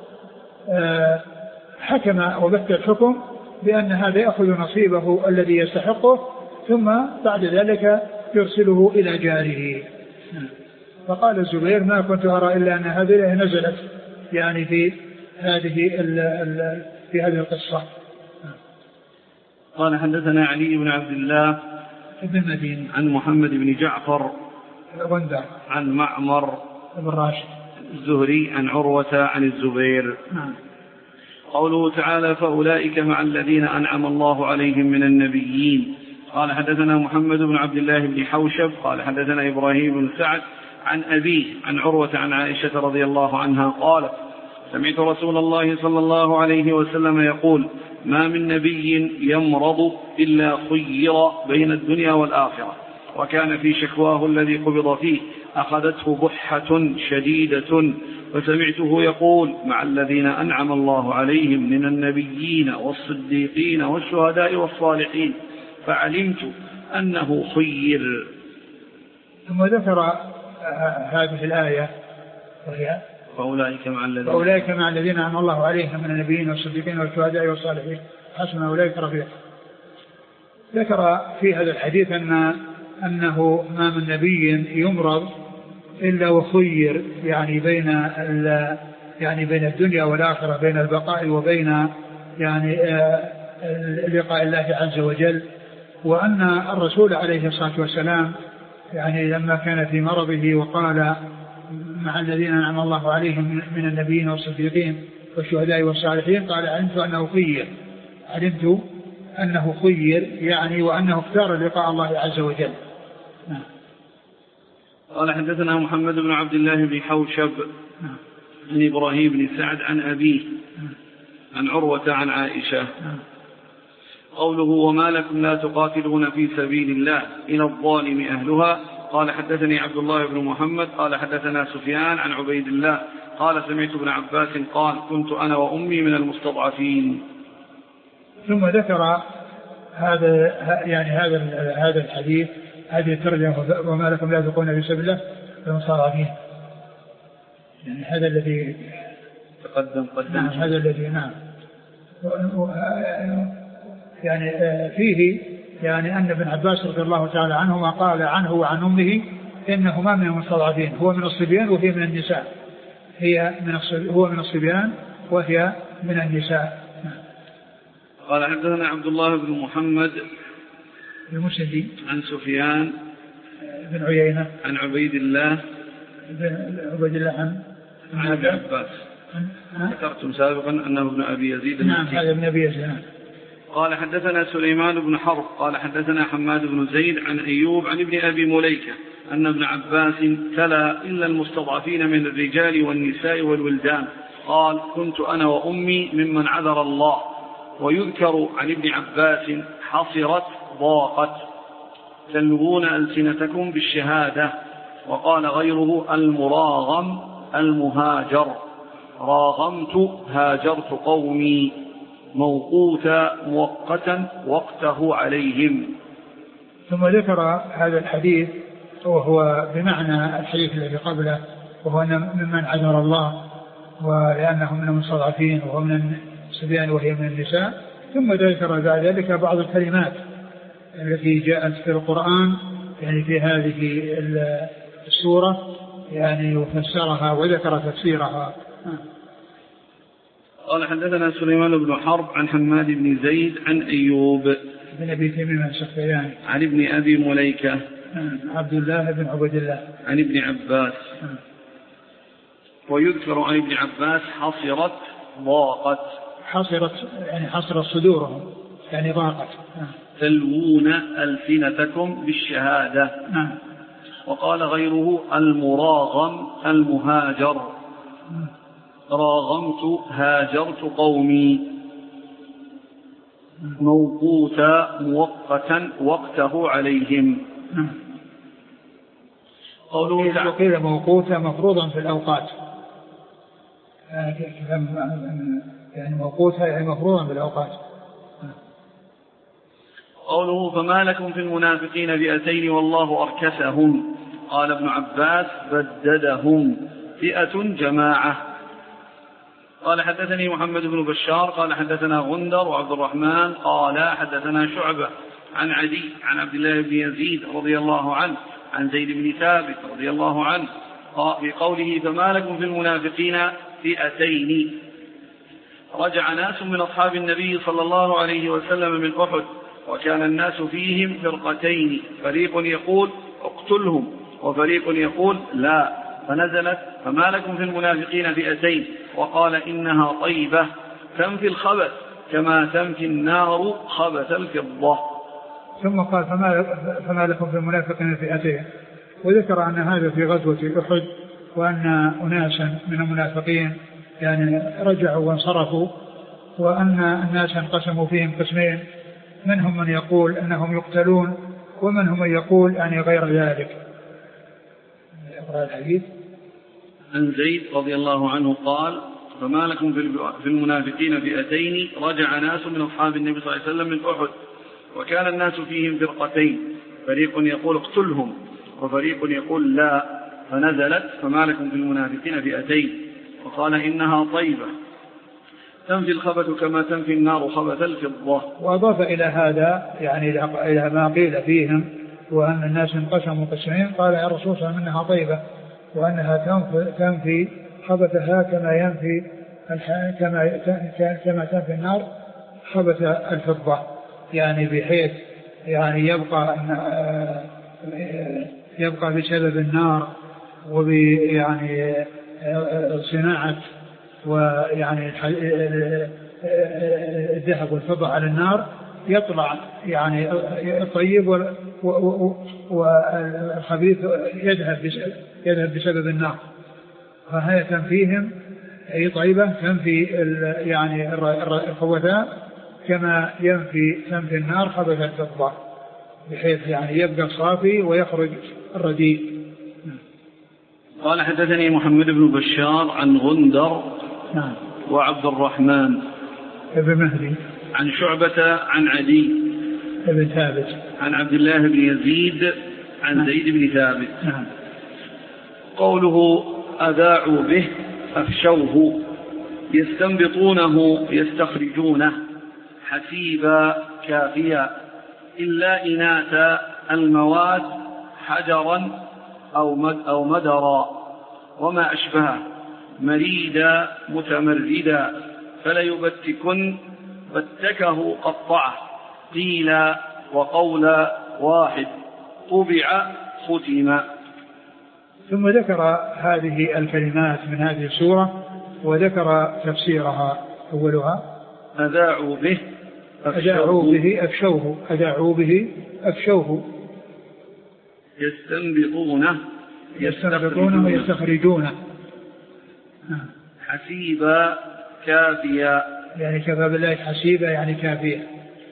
حكم وبت الحكم بأن هذا يأخذ نصيبه الذي يستحقه ثم بعد ذلك يرسله إلى جاره. فقال الزبير ما كنت أرى إلا أن هذه الآية نزلت يعني في هذه ال ال في هذه القصة. قال حدثنا علي بن عبد الله ابن مدين عن محمد بن جعفر غندر عن معمر بن راشد الزهري عن عروة عن الزبير. نعم. قوله تعالى فأولئك مع الذين أنعم الله عليهم من النبيين. قال حدثنا محمد بن عبد الله بن حوشب قال حدثنا إبراهيم بن سعد عن أبيه عن عروة عن عائشة رضي الله عنها قالت سمعت رسول الله صلى الله عليه وسلم يقول ما من نبي يمرض إلا خير بين الدنيا والآخرة وكان في شكواه الذي قبض فيه أخذته بحة شديدة وسمعته يقول مع الذين أنعم الله عليهم من النبيين والصديقين والشهداء والصالحين فعلمت أنه خير. ثم ذكر هذه الآية وهي فأولئك مع الذين فأولئك مع الذين أنعم الله عليهم من النبيين والصديقين والشهداء والصالحين حسن أولئك رفيقا. ذكر في هذا الحديث أن أنه ما من نبي يمرض إلا وخير يعني بين يعني بين الدنيا والآخرة بين البقاء وبين يعني لقاء الله عز وجل. وأن الرسول عليه الصلاة والسلام يعني لما كان في مرضه وقال مع الذين أنعم الله عليهم من النبيين والصديقين والشهداء والصالحين قال علمت أنه خير علمت أنه خير يعني وأنه اختار لقاء الله عز وجل. نعم. قال حدثنا محمد بن عبد الله بن حوشب عن إبراهيم بن سعد عن أبيه عن عروة عن عائشة. قوله وما لكم لا تقاتلون في سبيل الله إلى الظالم أهلها. قال حدثني عبد الله بن محمد قال حدثنا سفيان عن عبيد الله قال سمعت ابن عباس قال كنت أنا وأمي من المستضعفين. ثم ذكر هذا يعني هذا هذا الحديث هذه الترجمة وما لكم لا تقاتلون في سبيل الله المستضعفين يعني هذا الذي تقدم قدم نعم هذا الذي نعم يعني فيه يعني أن ابن عباس رضي الله تعالى عنهما قال عنه وعن أمه إنه ما من المستضعفين هو من الصبيان وهي من النساء هي من هو من الصبيان وهي من النساء. قال حدثنا عبد الله بن محمد المسندي عن سفيان بن عيينة عن عبيد الله بن عبيد الله عن عن ابن عباس. ذكرتم سابقا أنه ابن أبي يزيد. نعم هذا ابن أبي يزيد. قال حدثنا سليمان بن حرب قال حدثنا حماد بن زيد عن أيوب عن ابن أبي مليكة أن ابن عباس تلا إلا المستضعفين من الرجال والنساء والولدان. قال كنت أنا وأمي ممن عذر الله. ويذكر عن ابن عباس حصرت ضاقت تلوون ألسنتكم بالشهادة. وقال غيره المراغم المهاجر راغمت هاجرت قومي موقوتا مؤقتا وقته عليهم. ثم ذكر هذا الحديث وهو بمعنى الحديث الذي قبله وهو ممن عذر الله ولأنهم من المستضعفين وهو من الصبيان وهي من النساء. ثم ذكر بعد ذلك بعض الكلمات التي جاءت في القرآن يعني في هذه السورة يعني وفسرها وذكر تفسيرها. قال حدثنا سليمان بن حرب عن حماد بن زيد عن أيوب بن أبي تميم السختياني عن ابن أبي مليكة عبد الله بن عبيد الله عن ابن عباس. ويذكر عن ابن عباس حصرت ضاقت حصرت يعني حصرت صدورهم يعني ضاقت تلوون ألسنتكم بالشهادة. نعم. وقال غيره المراغم المهاجر راغمت هاجرت قومي موقوتا مؤقتا وقته عليهم. قوله تعالى وقيل موقوتا مفروضا في الأوقات يعني موقوتا يعني مفروضا في الأوقات. قوله فما لكم في المنافقين فئتين والله أركسهم. قال ابن عباس بددهم فئة جماعة. قال حدثني محمد بن بشار قال حدثنا غندر وعبد الرحمن قال حدثنا شعبة عن عدي عن عبد الله بن يزيد رضي الله عنه عن زيد بن ثابت رضي الله عنه في قوله فما لكم في المنافقين فئتين. رجع ناس من أصحاب النبي صلى الله عليه وسلم من أحد وكان الناس فيهم فرقتين فريق يقول اقتلهم وفريق يقول لا فنزلت فما لكم في المنافقين فئتين وقال إنها طيبة تنفي الخبث كما تنفي النار خبث الفضة. ثم قال فما, فما لكم في المنافقين فئتين وذكر أن هذا في غزوة أحد وأن أناسا من المنافقين يعني رجعوا وانصرفوا وأن الناس انقسموا فيهم قسمين منهم من يقول أنهم يقتلون ومنهم من يقول يعني غير ذلك. اقرأ الحديث. عن زيد رضي الله عنه قال فما لكم في المنافقين فئتين رجع ناس من أصحاب النبي صلى الله عليه وسلم من أحد وكان الناس فيهم فرقتين فريق يقول اقتلهم وفريق يقول لا فنزلت فما لكم في المنافقين فئتين وقال إنها طيبة تنفي الخبث كما تنفي النار خبث الفضة. وأضاف إلى هذا يعني إلى ما قيل فيهم وأن الناس انقسموا قسمين قال يا رسول الله إنها طيبة وأنها تنفي خبثها كما ينفي كما كما تنفي النار خبث الفضة يعني بحيث يعني يبقى يبقى بسبب النار وبيعني صناعة ويعني الذهب والفضة على النار يطلع يعني الطيب والخبيث يذهب يذهب بسبب النار. فهي تنفيهم أي طيبة تنفي يعني الخبثاء كما ينفي تنفي النار خبث الفضة بحيث يعني يبقى صافي ويخرج الرديء. قال حدثني محمد بن بشار عن غندر نعم. وعبد الرحمن ابن مهدي عن شعبة عن عدي ابن ثابت عن عبد الله بن يزيد عن نعم. زيد بن ثابت. نعم. قوله أذاعوا به أفشوه يستنبطونه يستخرجونه حسيبا كافيا إلا إناث المواد حجرا أو مد أو مدرا وما أشبهه مريدا متمردا فليبتكن بتكه قطعه قيل وقول واحد طبع ختم. ثم ذكر هذه الكلمات من هذه السورة وذكر تفسيرها. أولها أذاعوا به أذاعوا به أفشوه أذاعوا به أفشوه يستنبطونه يستنبطونه ويستخرجونه. حسيبا كافيا يعني كفى بالله حسيبا يعني كافيا.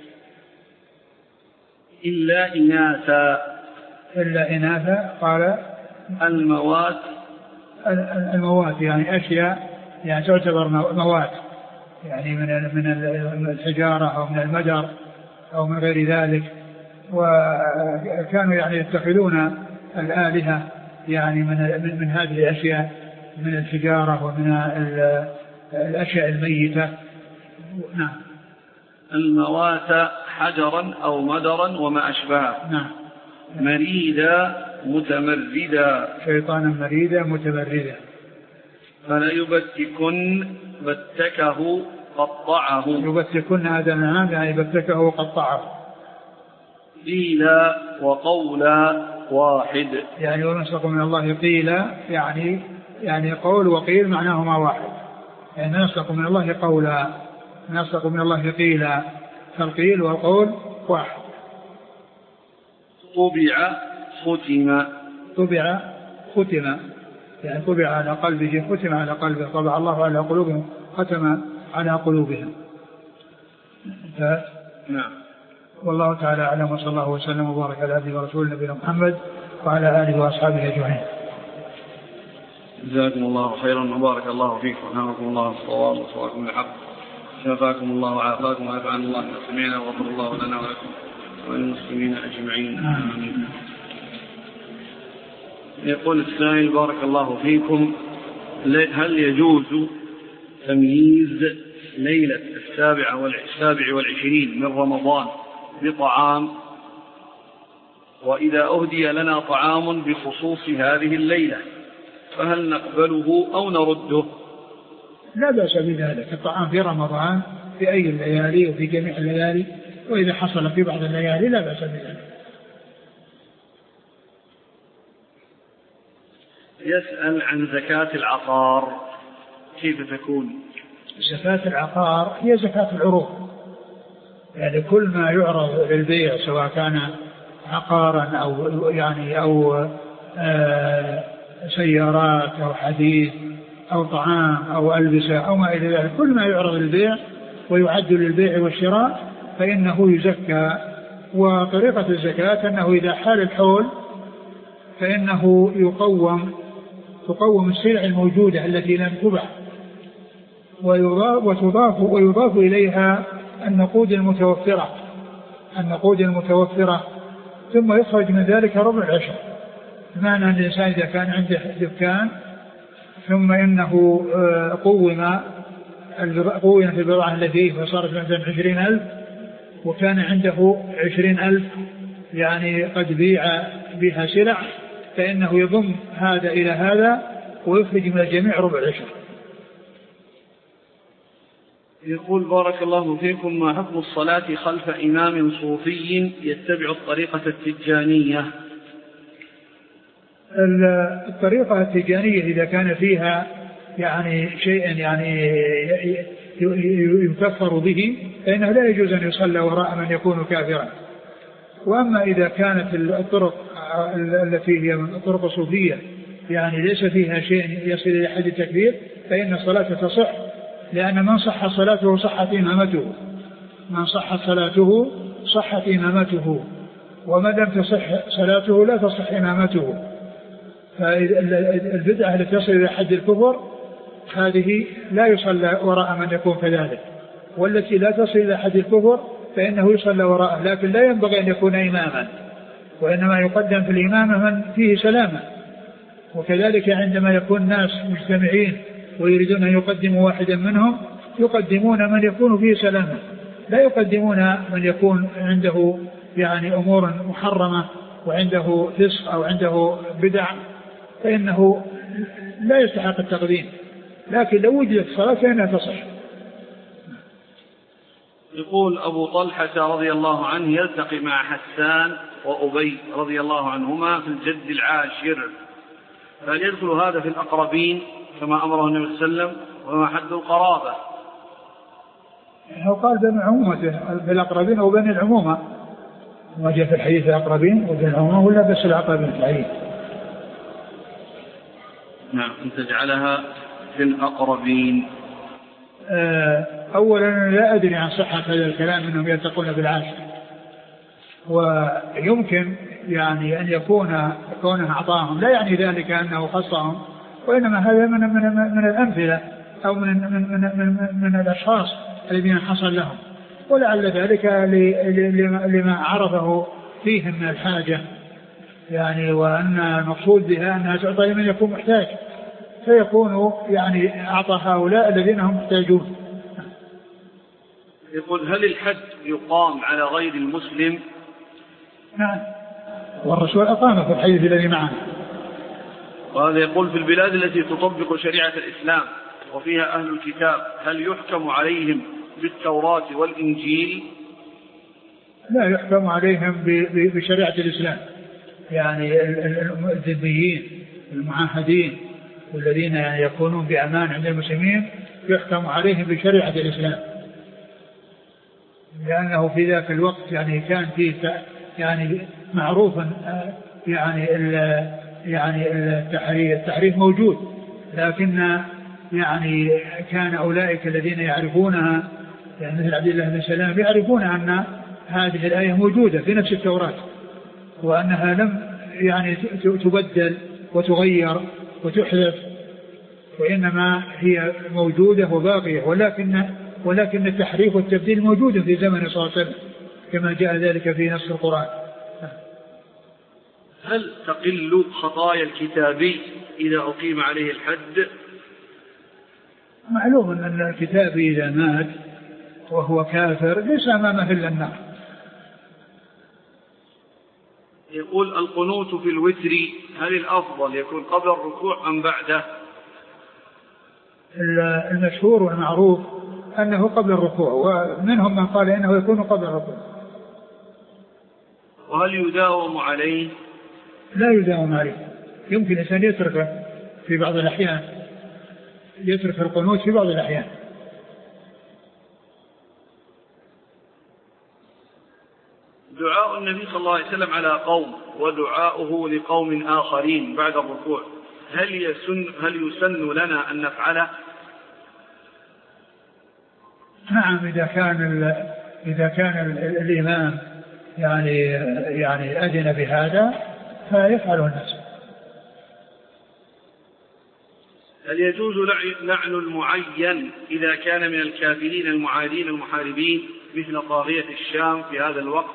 إلا إناثا إلا إناثا قال الموات الموات يعني أشياء يعني تعتبر موات يعني من من الحجارة أو من المدر أو من غير ذلك. وكانوا يعني يتخذون الآلهة يعني من من هذه الأشياء من الحجارة ومن الأشياء الميتة. نعم. الموات حجرا أو مدرا وما أشبهه. نعم. مريدا متمردا شيطانا مريدا متمردا. فلا يبتكن بتكه قطعه. يبتكن هذا النعام يعني بتكه قطعه. قيل وقولا واحد يعني ونسق من الله قيل يعني يعني قول وقيل معناهما واحد. يعني نسق من الله قولا نسق من الله قيل فالقيل والقول واحد. طبع ختم طبع ختم يعني طبع على قلبه ختم على قلبه طبع الله على قلوبهم ختم على قلوبهم. ف... نعم. والله تعالى أعلم وصلى الله وسلم وبارك على عبده ورسوله نبينا محمد وعلى آله وأصحابه أجمعين. جزاكم الله خيرا وبارك الله فيكم ونهاكم الله الصواب وصواكم الحق شفاكم الله وعافاكم وعافانا الله المسلمين وغفر الله لنا ولكم والمسلمين أجمعين آمين. يقول السائل بارك الله فيكم هل يجوز تمييز ليلة السابعة والسابع والعشرين من رمضان بطعام وإذا أهدي لنا طعام بخصوص هذه الليلة فهل نقبله أو نرده؟ لا بأس بذلك. الطعام في رمضان في أي الليالي وفي جميع الليالي وإذا حصل في بعض الليالي لا بأس بذلك. يسأل عن زكاة العقار كيف تكون؟ زكاة العقار هي زكاة العروض يعني كل ما يعرض للبيع سواء كان عقارا أو يعني أو آه سيارات أو حديد أو طعام أو ألبسة أو ما إلى ذلك كل ما يعرض للبيع ويعد للبيع والشراء فإنه يزكى. وطريقة الزكاة أنه إذا حال الحول فإنه يقوم تقوم السلع الموجودة التي لم تباع وتضاف ويضاف إليها النقود المتوفرة النقود المتوفرة ثم يخرج من ذلك ربع العشر. بمعنى أن الإنسان إذا كان عنده دكان ثم إنه قوم قوم في البضاعة التي فصارت مثلا عشرين ألف وكان عنده عشرين ألف يعني قد بيع بها سلع فإنه يضم هذا إلى هذا ويخرج من الجميع ربع العشر. يقول بارك الله فيكم ما حكم الصلاة خلف إمام صوفي يتبع الطريقة التجانية؟ الطريقة التجانية إذا كان فيها يعني شيء يعني يكفر به فإنه لا يجوز أن يصلى وراء من يكون كافرا. وأما إذا كانت الطرق التي هي من الطرق الصوفية يعني ليس فيها شيء يصل إلى حد التكفير فإن الصلاة تصح لأن من صح صلاته صحت إمامته من صح صلاته صحت إمامته وما لم تصح صلاته لا تصح إمامته. فالبدعة التي تصل إلى حد الكفر هذه لا يصلى وراء من يكون كذلك والتي لا تصل إلى حد الكفر فإنه يصلى وراءه لكن لا ينبغي أن يكون إماما وإنما يقدم في الإمامة من فيه سلامة. وكذلك عندما يكون ناس مجتمعين ويريدون أن يقدموا واحدا منهم يقدمون من يكون فيه سلامة لا يقدمون من يكون عنده يعني أمور محرمة وعنده فسق أو عنده بدع فإنه لا يستحق التقديم. لكن لو وجدت الصلاة فإنها تصح. يقول أبو طلحة رضي الله عنه يلتقي مع حسان وأبي رضي الله عنهما في الجد العاشر، فهل يدخل هذا في الأقربين كما أمره النبي صلى الله عليه وسلم وما حد القرابة؟ هو قال بين عمومته في الأقربين أو بين العمومة، ما جاء في الحديث الأقربين وبين العمومة ولا بس الأقربين في الحديث. نعم، أن تجعلها في الأقربين. أولا لا أدري عن صحة هذا الكلام أنهم يلتقون بالعاشر، ويمكن يعني أن يكون كونه أعطاهم لا يعني ذلك أنه خصهم، وإنما هذا من, من, من الأمثلة أو من, من, من, من, من الأشخاص الذين حصل لهم، ولعل ذلك لما عرفه فيهم من الحاجة يعني، وأن المقصود بها أنها تعطى لمن يكون محتاج، فيكون يعني أعطى هؤلاء الذين هم محتاجون. يقول هل الحد يقام على غير المسلم؟ نعم، والرسول أقام في الحديث الذي معنا. وهذا يقول في البلاد التي تطبق شريعة الإسلام وفيها أهل الكتاب هل يحكم عليهم بالتوراة والإنجيل؟ لا يحكم عليهم بشريعة الإسلام، يعني الذميين المعاهدين والذين يعني يكونون بأمان عند المسلمين يحكم عليهم بشريعة الإسلام، لأنه في ذاك الوقت يعني كان فيه يعني معروفا يعني ال يعني التحريف التحريف موجود، لكن يعني كان أولئك الذين يعرفونها يعني مثل عبد الله بن سلام يعرفون أن هذه الآية موجودة في نفس التوراة، وأنها لم يعني تبدل وتغير وتحذف، وإنما هي موجودة وباقية، ولكن ولكن التحريف والتبديل موجود في زمن صلى الله عليه وسلم كما جاء ذلك في نص القرآن. هل تقل خطايا الكتابي إذا أقيم عليه الحد؟ معلوم أن الكتابي إذا مات وهو كافر ليس أمامه إلا النار. يقول القنوت في الوتر هل الأفضل يكون قبل الركوع أم بعده؟ المشهور والمعروف أنه قبل الركوع، ومنهم من قال إنه يكون قبل الركوع. وهل يداوم عليه؟ لا يداوم عليه، يمكن الإنسان يتركه في بعض الأحيان، يترك القنوت في بعض الأحيان. دعاء النبي صلى الله عليه وسلم على قوم ودعاؤه لقوم آخرين بعد الركوع هل يسن, هل يسن لنا أن نفعله؟ نعم، إذا كان إذا كان الإمام يعني يعني أذن بهذا فيفعله الناس. هل يجوز لعن المعين إذا كان من الكافرين المعادين المحاربين مثل طاغية الشام في هذا الوقت؟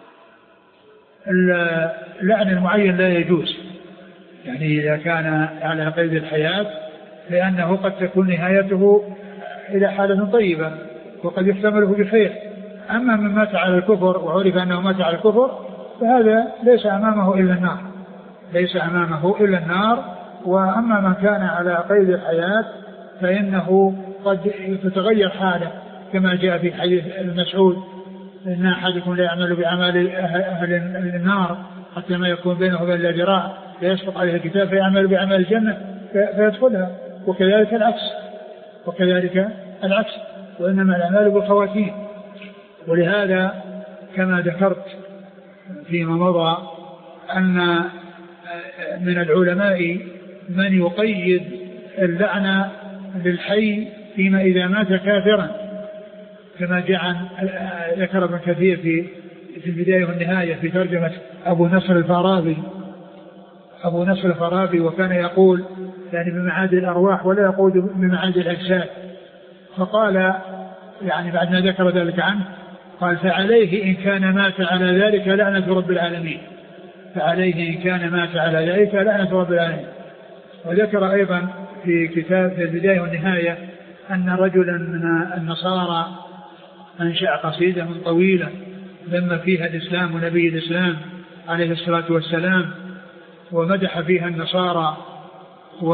اللعن المعين لا يجوز، يعني إذا كان على قيد الحياة، لأنه قد تكون نهايته إلى حالة طيبة وقد يحتمله بخير. أما من مات على الكفر وعرف أنه مات على الكفر فهذا ليس أمامه إلا النار، ليس أمامه إلا النار. وأما من كان على قيد الحياة فإنه قد تتغير حاله كما جاء في حديث المسعود إن أحدكم لا يعمل بعمل أهل النار حتى ما يكون بينه وبين الذراع فيسبق عليه الكتاب فيعمل بعمل الجنة فيدخلها، وكذلك العكس وكذلك العكس وإنما الأعمال بالخواتيم. ولهذا كما ذكرت فيما مضى أن من العلماء من يقيد اللعنة للحي فيما إذا مات كافرا كما جاء ذكر ابن كثير في في البداية والنهاية في ترجمة أبو نصر الفارابي أبو نصر الفارابي وكان يقول يعني بمعاد الأرواح ولا يقول بمعاد الأجساد. فقال يعني بعد ما ذكر ذلك عنه قال فعليه إن كان مات على ذلك لعنة رب العالمين، فعليه إن كان مات على ذلك لعنة رب العالمين. وذكر أيضا في كتاب في البداية والنهاية أن رجلا من النصارى أنشأ قصيدة من طويلة ذم فيها الإسلام ونبي الإسلام عليه الصلاة والسلام ومدح فيها النصارى و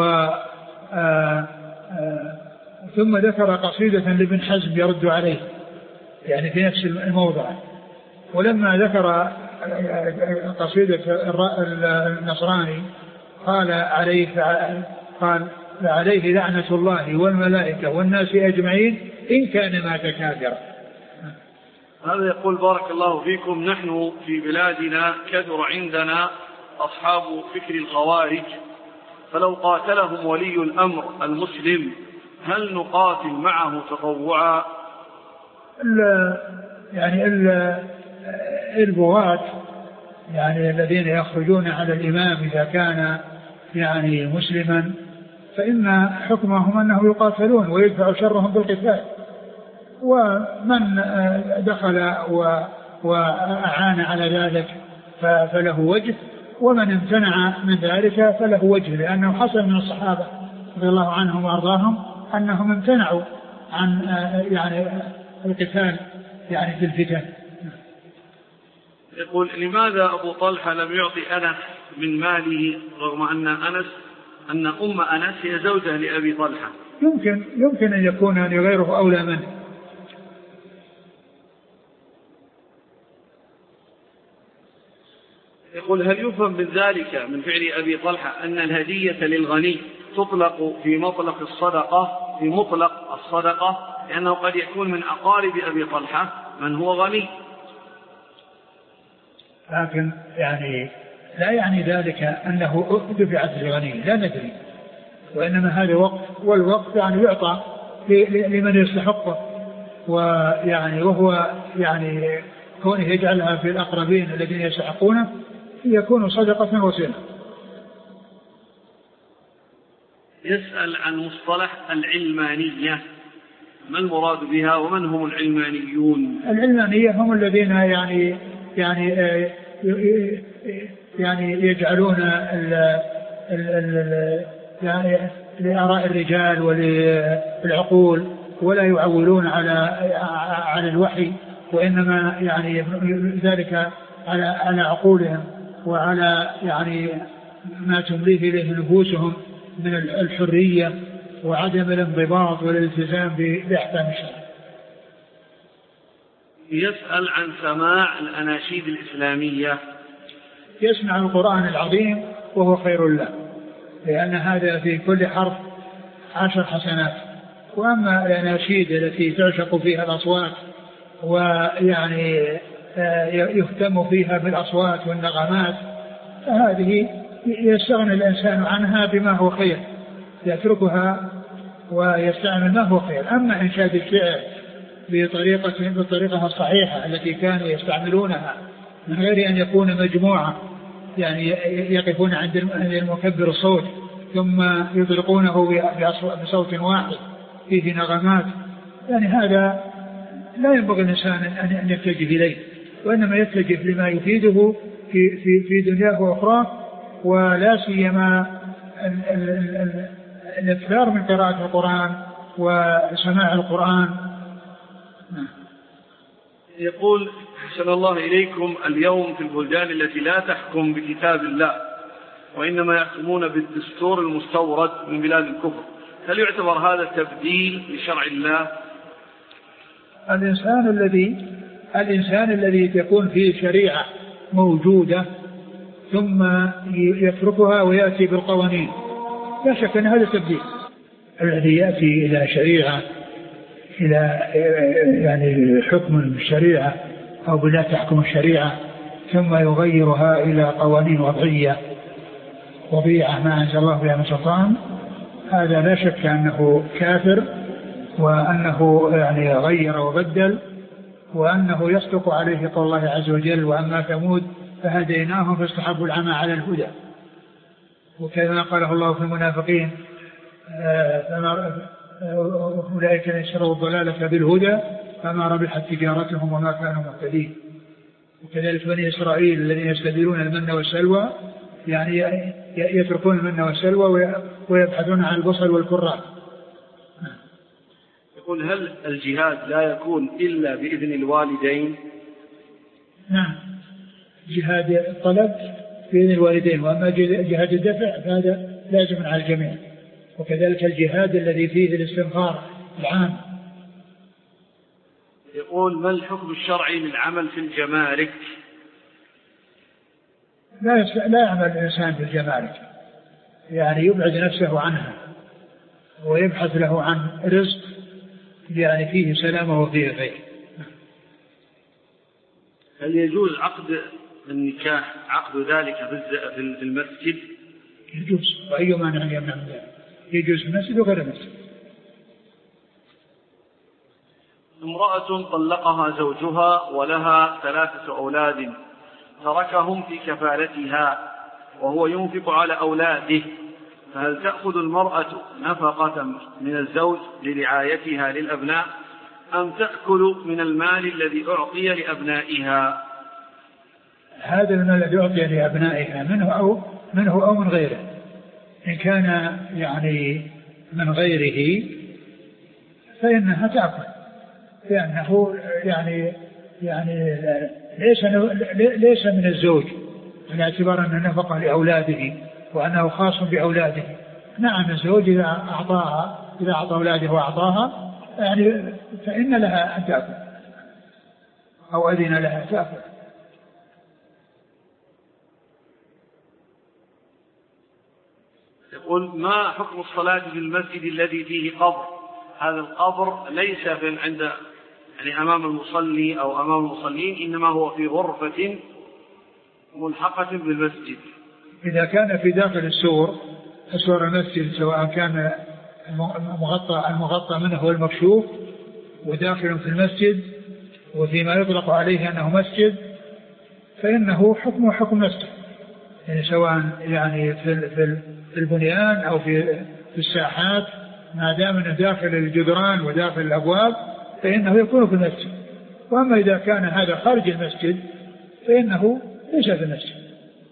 آآ آآ ثم ذكر قصيدة لابن حزم يرد عليه يعني في نفس الموضع. ولما ذكر قصيدة النصراني قال عليه قال عليه لعنة الله والملائكة والناس أجمعين إن كان مات كافرا. هذا يقول بارك الله فيكم: نحن في بلادنا كثر عندنا أصحاب فكر الخوارج، فلو قاتلهم ولي الأمر المسلم هل نقاتل معه تطوعا؟ يعني البغاة يعني الذين يخرجون على الإمام إذا كان يعني مسلما فإن حكمهم أنه يقاتلون ويدفع شرهم بالقتال، ومن دخل وأعان على ذلك فله وجه، ومن امتنع من ذلك فله وجه، لأنه حصل من الصحابة رضي الله عنهم وأرضاهم أنهم امتنعوا عن يعني القتال يعني في الفتن. يقول: لماذا أبو طلحة لم يعطي أنس من ماله رغم أن أنس أن أم أنس هي زوجة لأبي طلحة؟ يمكن يمكن أن يكون أن غيره أولى منه. يقول: هل يفهم من ذلك من فعل أبي طلحة أن الهدية للغني تطلق في مطلق الصدقة في مطلق الصدقة لأنه قد يكون من أقارب أبي طلحة من هو غني؟ لكن يعني لا يعني ذلك أنه دفعت للغني، لا ندري، وإنما هذا وقت، والوقت يعني يعطى لمن يستحقه، ويعني وهو يعني كونه يجعلها في الأقربين الذين يستحقونه يكون صدقة وسيلة. يسأل عن مصطلح العلمانية، ما المراد بها ومن هم العلمانيون؟ العلمانية هم الذين يعني يعني يعني يجعلون ال ال يعني لآراء الرجال وللعقول، ولا يعولون على على الوحي، وإنما يعني ذلك على على عقولهم وعلى يعني ما تمليه إليه نفوسهم من الحرية وعدم الانضباط والالتزام بأحكام الشرع. يسأل عن سماع الأناشيد الإسلامية. يسمع القرآن العظيم وهو خير له، لأن هذا في كل حرف عشر حسنات. وأما الأناشيد التي تعشق فيها الأصوات ويعني يهتم فيها بالأصوات والنغمات فهذه يستغني الإنسان عنها بما هو خير، يتركها ويستعمل ما هو خير. أما إنشاد الشعر بطريقة بالطريقة الصحيحة التي كانوا يستعملونها من غير أن يكون مجموعة، يعني يقفون عند المكبر الصوت ثم يطلقونه بصوت واحد فيه نغمات، يعني هذا لا ينبغي الإنسان أن يتجه إليه، وإنما يتجه لما يفيده في في في دنياه وأخراه، ولا سيما الإكثار من قراءة القرآن وسماع القرآن. يقول: أحسن الله إليكم، اليوم في البلدان التي لا تحكم بكتاب الله وإنما يحكمون بالدستور المستورد من بلاد الكفر، هل يعتبر هذا تبديل لشرع الله؟ الإنسان الذي الإنسان الذي تكون فيه شريعة موجودة ثم يتركها ويأتي بالقوانين لا شك أن هذا تبديل. الذي يأتي إلى شريعة إلى يعني حكم الشريعة أو بلا تحكم الشريعة ثم يغيرها إلى قوانين وضعية وضيعة ما أنزل الله بها من سلطان، هذا لا شك أنه كافر، وأنه يعني غير وبدل، وأنه يصدق عليه قول الله عز وجل: وأما ثمود فهديناهم فاستحبوا العمى على الهدى. وكما قاله الله في المنافقين: أولئك يشتروا الضلالة بالهدى فما ربحت تجارتهم وما كانوا مهتدين. وكذلك بني إسرائيل الذين يستديرون المن والسلوى، يعني يتركون المن والسلوى ويبحثون عن البصل والكرات. يقول: هل الجهاد لا يكون إلا بإذن الوالدين؟ نعم، جهاد الطلب بإذن الوالدين، وأما جهاد الدفع فهذا لازم على الجميع، وكذلك الجهاد الذي فيه الاستنفار العام. يقول: ما الحكم الشرعي للعمل في الجمارك؟ لا لا يعمل الإنسان في الجمارك، يعني يبعد نفسه عنها ويبحث له عن رزق يعني فيه سلامة وفيه خير. هل يجوز عقد النكاح عقد ذلك في المسجد؟ يجوز، وأي مانع يمنع من ذلك؟ يجوز في المسجد وغير المسجد. امرأة طلقها زوجها ولها ثلاثة أولاد تركهم في كفالتها وهو ينفق على أولاده، فهل تأخذ المرأة نفقة من الزوج لرعايتها للأبناء أم تأكل من المال الذي أعطي لأبنائها؟ هذا المال الذي أعطي لأبنائها منه أو منه أو من غيره. إن كان يعني من غيره فإنها تأكل، لأنه يعني يعني ليس ليس من الزوج من اعتبار أن النفقة لأولاده وأنه خاص بأولاده. نعم الزوج إذا أعطاها إذا أعطى أولاده وأعطاها يعني فإن لها أن تأكل أو أذن لها أن تأكل. يقول: ما حكم الصلاة في المسجد الذي فيه قبر؟ هذا القبر ليس في عند يعني أمام المصلي أو أمام المصلين، إنما هو في غرفة ملحقة بالمسجد. إذا كان في داخل السور أسوار المسجد سواء كان المغطى المغطى منه هو المكشوف وداخل في المسجد وفيما يطلق عليه أنه مسجد فإنه حكمه حكم مسجد، يعني سواء يعني في في البنيان أو في في الساحات ما دام انه داخل الجدران وداخل الأبواب فإنه يكون في المسجد. وأما إذا كان هذا خارج المسجد فإنه ليس في المسجد.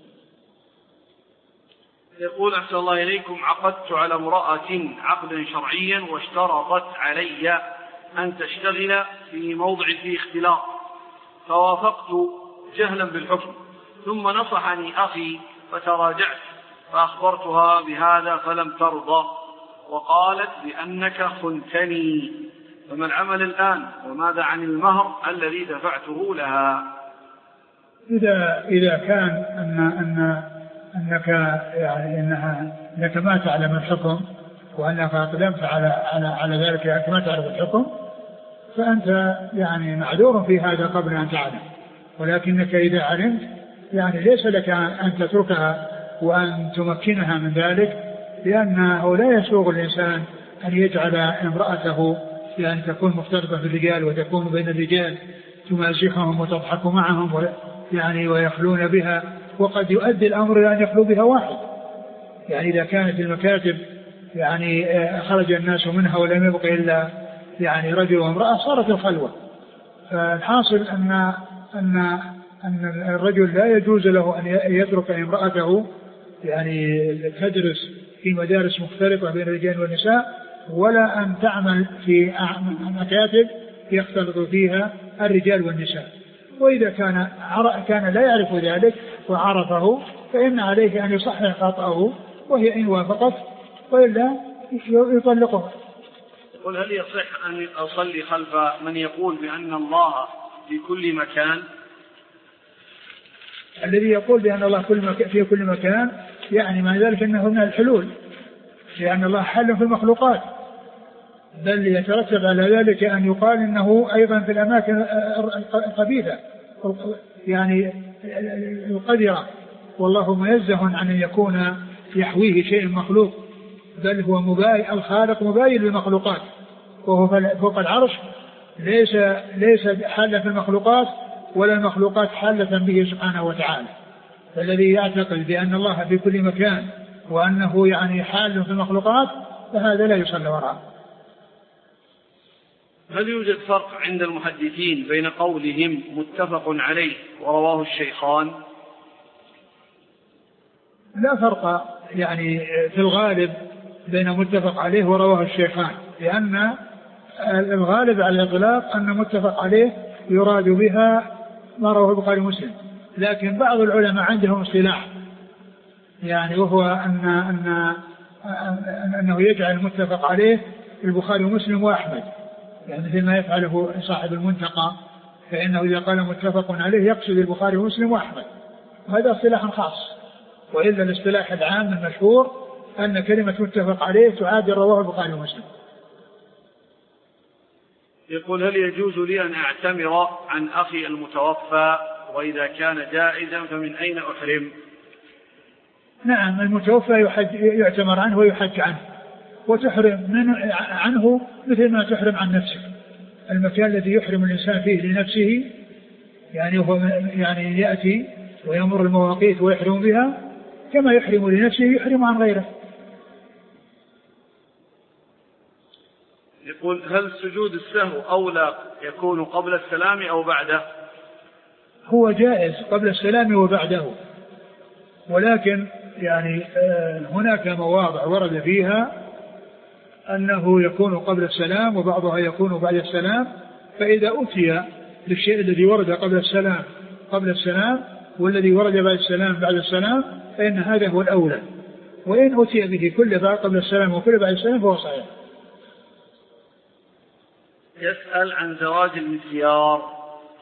يقول: أحسن الله إليكم، عقدت على امرأة عقدا شرعيا واشترطت علي أن تشتغل في موضع فيه اختلاط، فوافقت جهلا بالحكم، ثم نصحني أخي فتراجعت فأخبرتها بهذا فلم ترضى وقالت بأنك خنتني، فما العمل الآن وماذا عن المهر الذي دفعته لها؟ إذا إذا كان أن أن أنك يعني إنها أنك ما تعلم الحكم وأنك أقدمت على على على ذلك أنك ما تعرف الحكم فأنت يعني معذور في هذا قبل أن تعلم، ولكنك إذا علمت يعني ليس لك أن تتركها وأن تمكنها من ذلك، لأنه لا يسوغ الإنسان أن يجعل امرأته يعني تكون مختلطة بالرجال وتكون بين الرجال تمازحهم وتضحك معهم يعني ويخلون بها، وقد يؤدي الأمر إلى أن يخلو بها واحد. يعني إذا كانت المكاتب يعني خرج الناس منها ولم يبق إلا يعني رجل وامرأة صارت الخلوة. فالحاصل أن أن أن الرجل لا يجوز له أن يترك امرأته يعني تدرس في مدارس مختلفة بين الرجال والنساء، ولا أن تعمل في مكاتب يختلط فيها الرجال والنساء. وإذا كان كان لا يعرف ذلك وعرفه فإن عليه أن يصحح خطأه، وهي إن وافقت وإلا يطلقه. يقول: هل يصح أن أصلي خلف من يقول بأن الله في كل مكان؟ الذي يقول بأن الله في كل مكان يعني ما ذلك أنه من الحلول، لأن الله حل في المخلوقات، بل يترتب على ذلك أن يقال إنه أيضا في الأماكن الخبيثة يعني القذرة، والله منزه عن أن يكون يحويه شيء مخلوق، بل هو مباين، الخالق مباين للمخلوقات، وهو فوق العرش ليس ليس حالة في المخلوقات ولا المخلوقات حالة به سبحانه وتعالى. فالذي يعتقد بأن الله في كل مكان وأنه يعني حال في المخلوقات فهذا لا يصلى وراءه. هل يوجد فرق عند المحدثين بين قولهم متفق عليه ورواه الشيخان؟ لا فرق يعني في الغالب بين متفق عليه ورواه الشيخان، لأن الغالب على الإطلاق أن متفق عليه يراد بها ما رواه البخاري ومسلم، لكن بعض العلماء عندهم اصطلاح يعني وهو أن أن أنه يجعل متفق عليه البخاري ومسلم وأحمد، يعني مثل ما يفعله صاحب المنتقى، فإنه إذا قال متفق عليه يقصد البخاري ومسلم وأحمد، وهذا اصطلاح خاص. وإلا الاصطلاح العام المشهور أن كلمة متفق عليه تعادل رواه البخاري ومسلم. يقول: هل يجوز لي أن أعتمر عن أخي المتوفى؟ وإذا كان جائزا فمن أين أحرم؟ نعم، المتوفى يحج يعتمر عنه ويحج عنه، وتحرم من عنه مثل ما تحرم عن نفسك. المكان الذي يحرم الإنسان فيه لنفسه يعني هو يعني يأتي ويمر المواقيت ويحرم بها، كما يحرم لنفسه يحرم عن غيره. يقول: هل سجود السهو أولى يكون قبل السلام أو بعده؟ هو جائز قبل السلام وبعده، ولكن يعني هناك مواضع ورد فيها أنه يكون قبل السلام وبعضها يكون بعد السلام، فإذا أتي بالشيء الذي ورد قبل السلام قبل السلام والذي ورد بعد السلام بعد السلام فإن هذا هو الأولى، وإن أتي به كل بعد قبل السلام وكل بعد السلام فهو صحيح. يسأل عن زواج المسيار.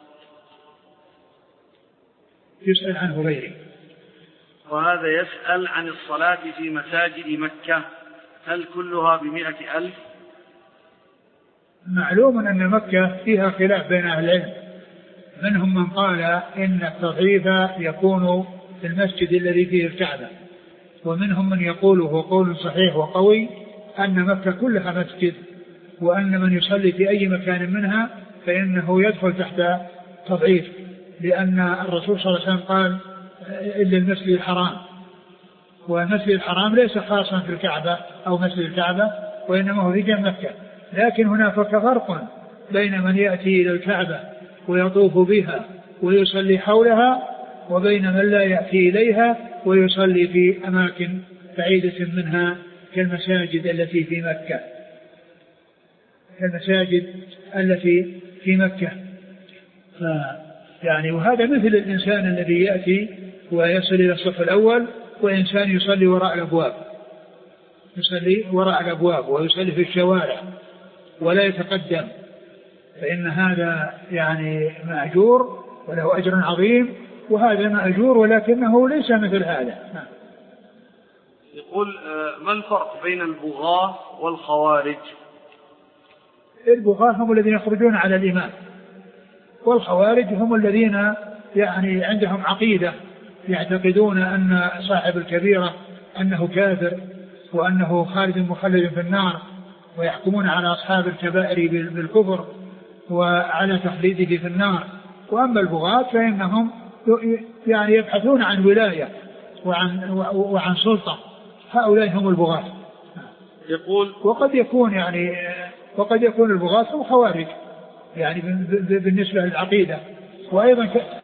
يسأل عنه غيري. وهذا يسأل عن الصلاة في مساجد مكة، هل كلها بمئة ألف؟ معلوم أن مكة فيها خلاف بين أهل العلم، منهم من قال إن التضعيف يكون في المسجد الذي فيه الكعبة، ومنهم من يقول وهو قول صحيح وقوي أن مكة كلها مسجد، وأن من يصلي في أي مكان منها فإنه يدخل تحت تضعيف، لأن الرسول صلى الله عليه وسلم قال إلا المسجد الحرام، والمسجد الحرام ليس خاصا في الكعبة أو مسجد الكعبة، وإنما هو في جنب مكة. لكن هناك فرق بين من يأتي إلى الكعبة ويطوف بها ويصلي حولها، وبين من لا يأتي إليها ويصلي في أماكن بعيدة منها كالمساجد التي في مكة كالمساجد التي في مكة ف يعني وهذا مثل الإنسان الذي يأتي ويصل إلى الصف الأول، وإنسان يصلي وراء الأبواب يصلي وراء الأبواب ويصلي في الشوارع ولا يتقدم، فإن هذا يعني مأجور وله أجر عظيم، وهذا مأجور ولكنه ليس مثل هذا. يقول: ما الفرق بين البغاة والخوارج؟ البغاة هم الذين يخرجون على الإمام، والخوارج هم الذين يعني عندهم عقيدة يعتقدون أن صاحب الكبيرة أنه كافر وأنه خالد مخلد في النار، ويحكمون على أصحاب الكبائر بالكفر وعلى تخليده في النار. وأما البغاة فإنهم يعني يبحثون عن ولاية وعن, وعن سلطة، هؤلاء هم البغاة. يقول: وقد يكون يعني وقد يكون البغاة هم خوارج يعني بالنسبة للعقيدة، وأيضا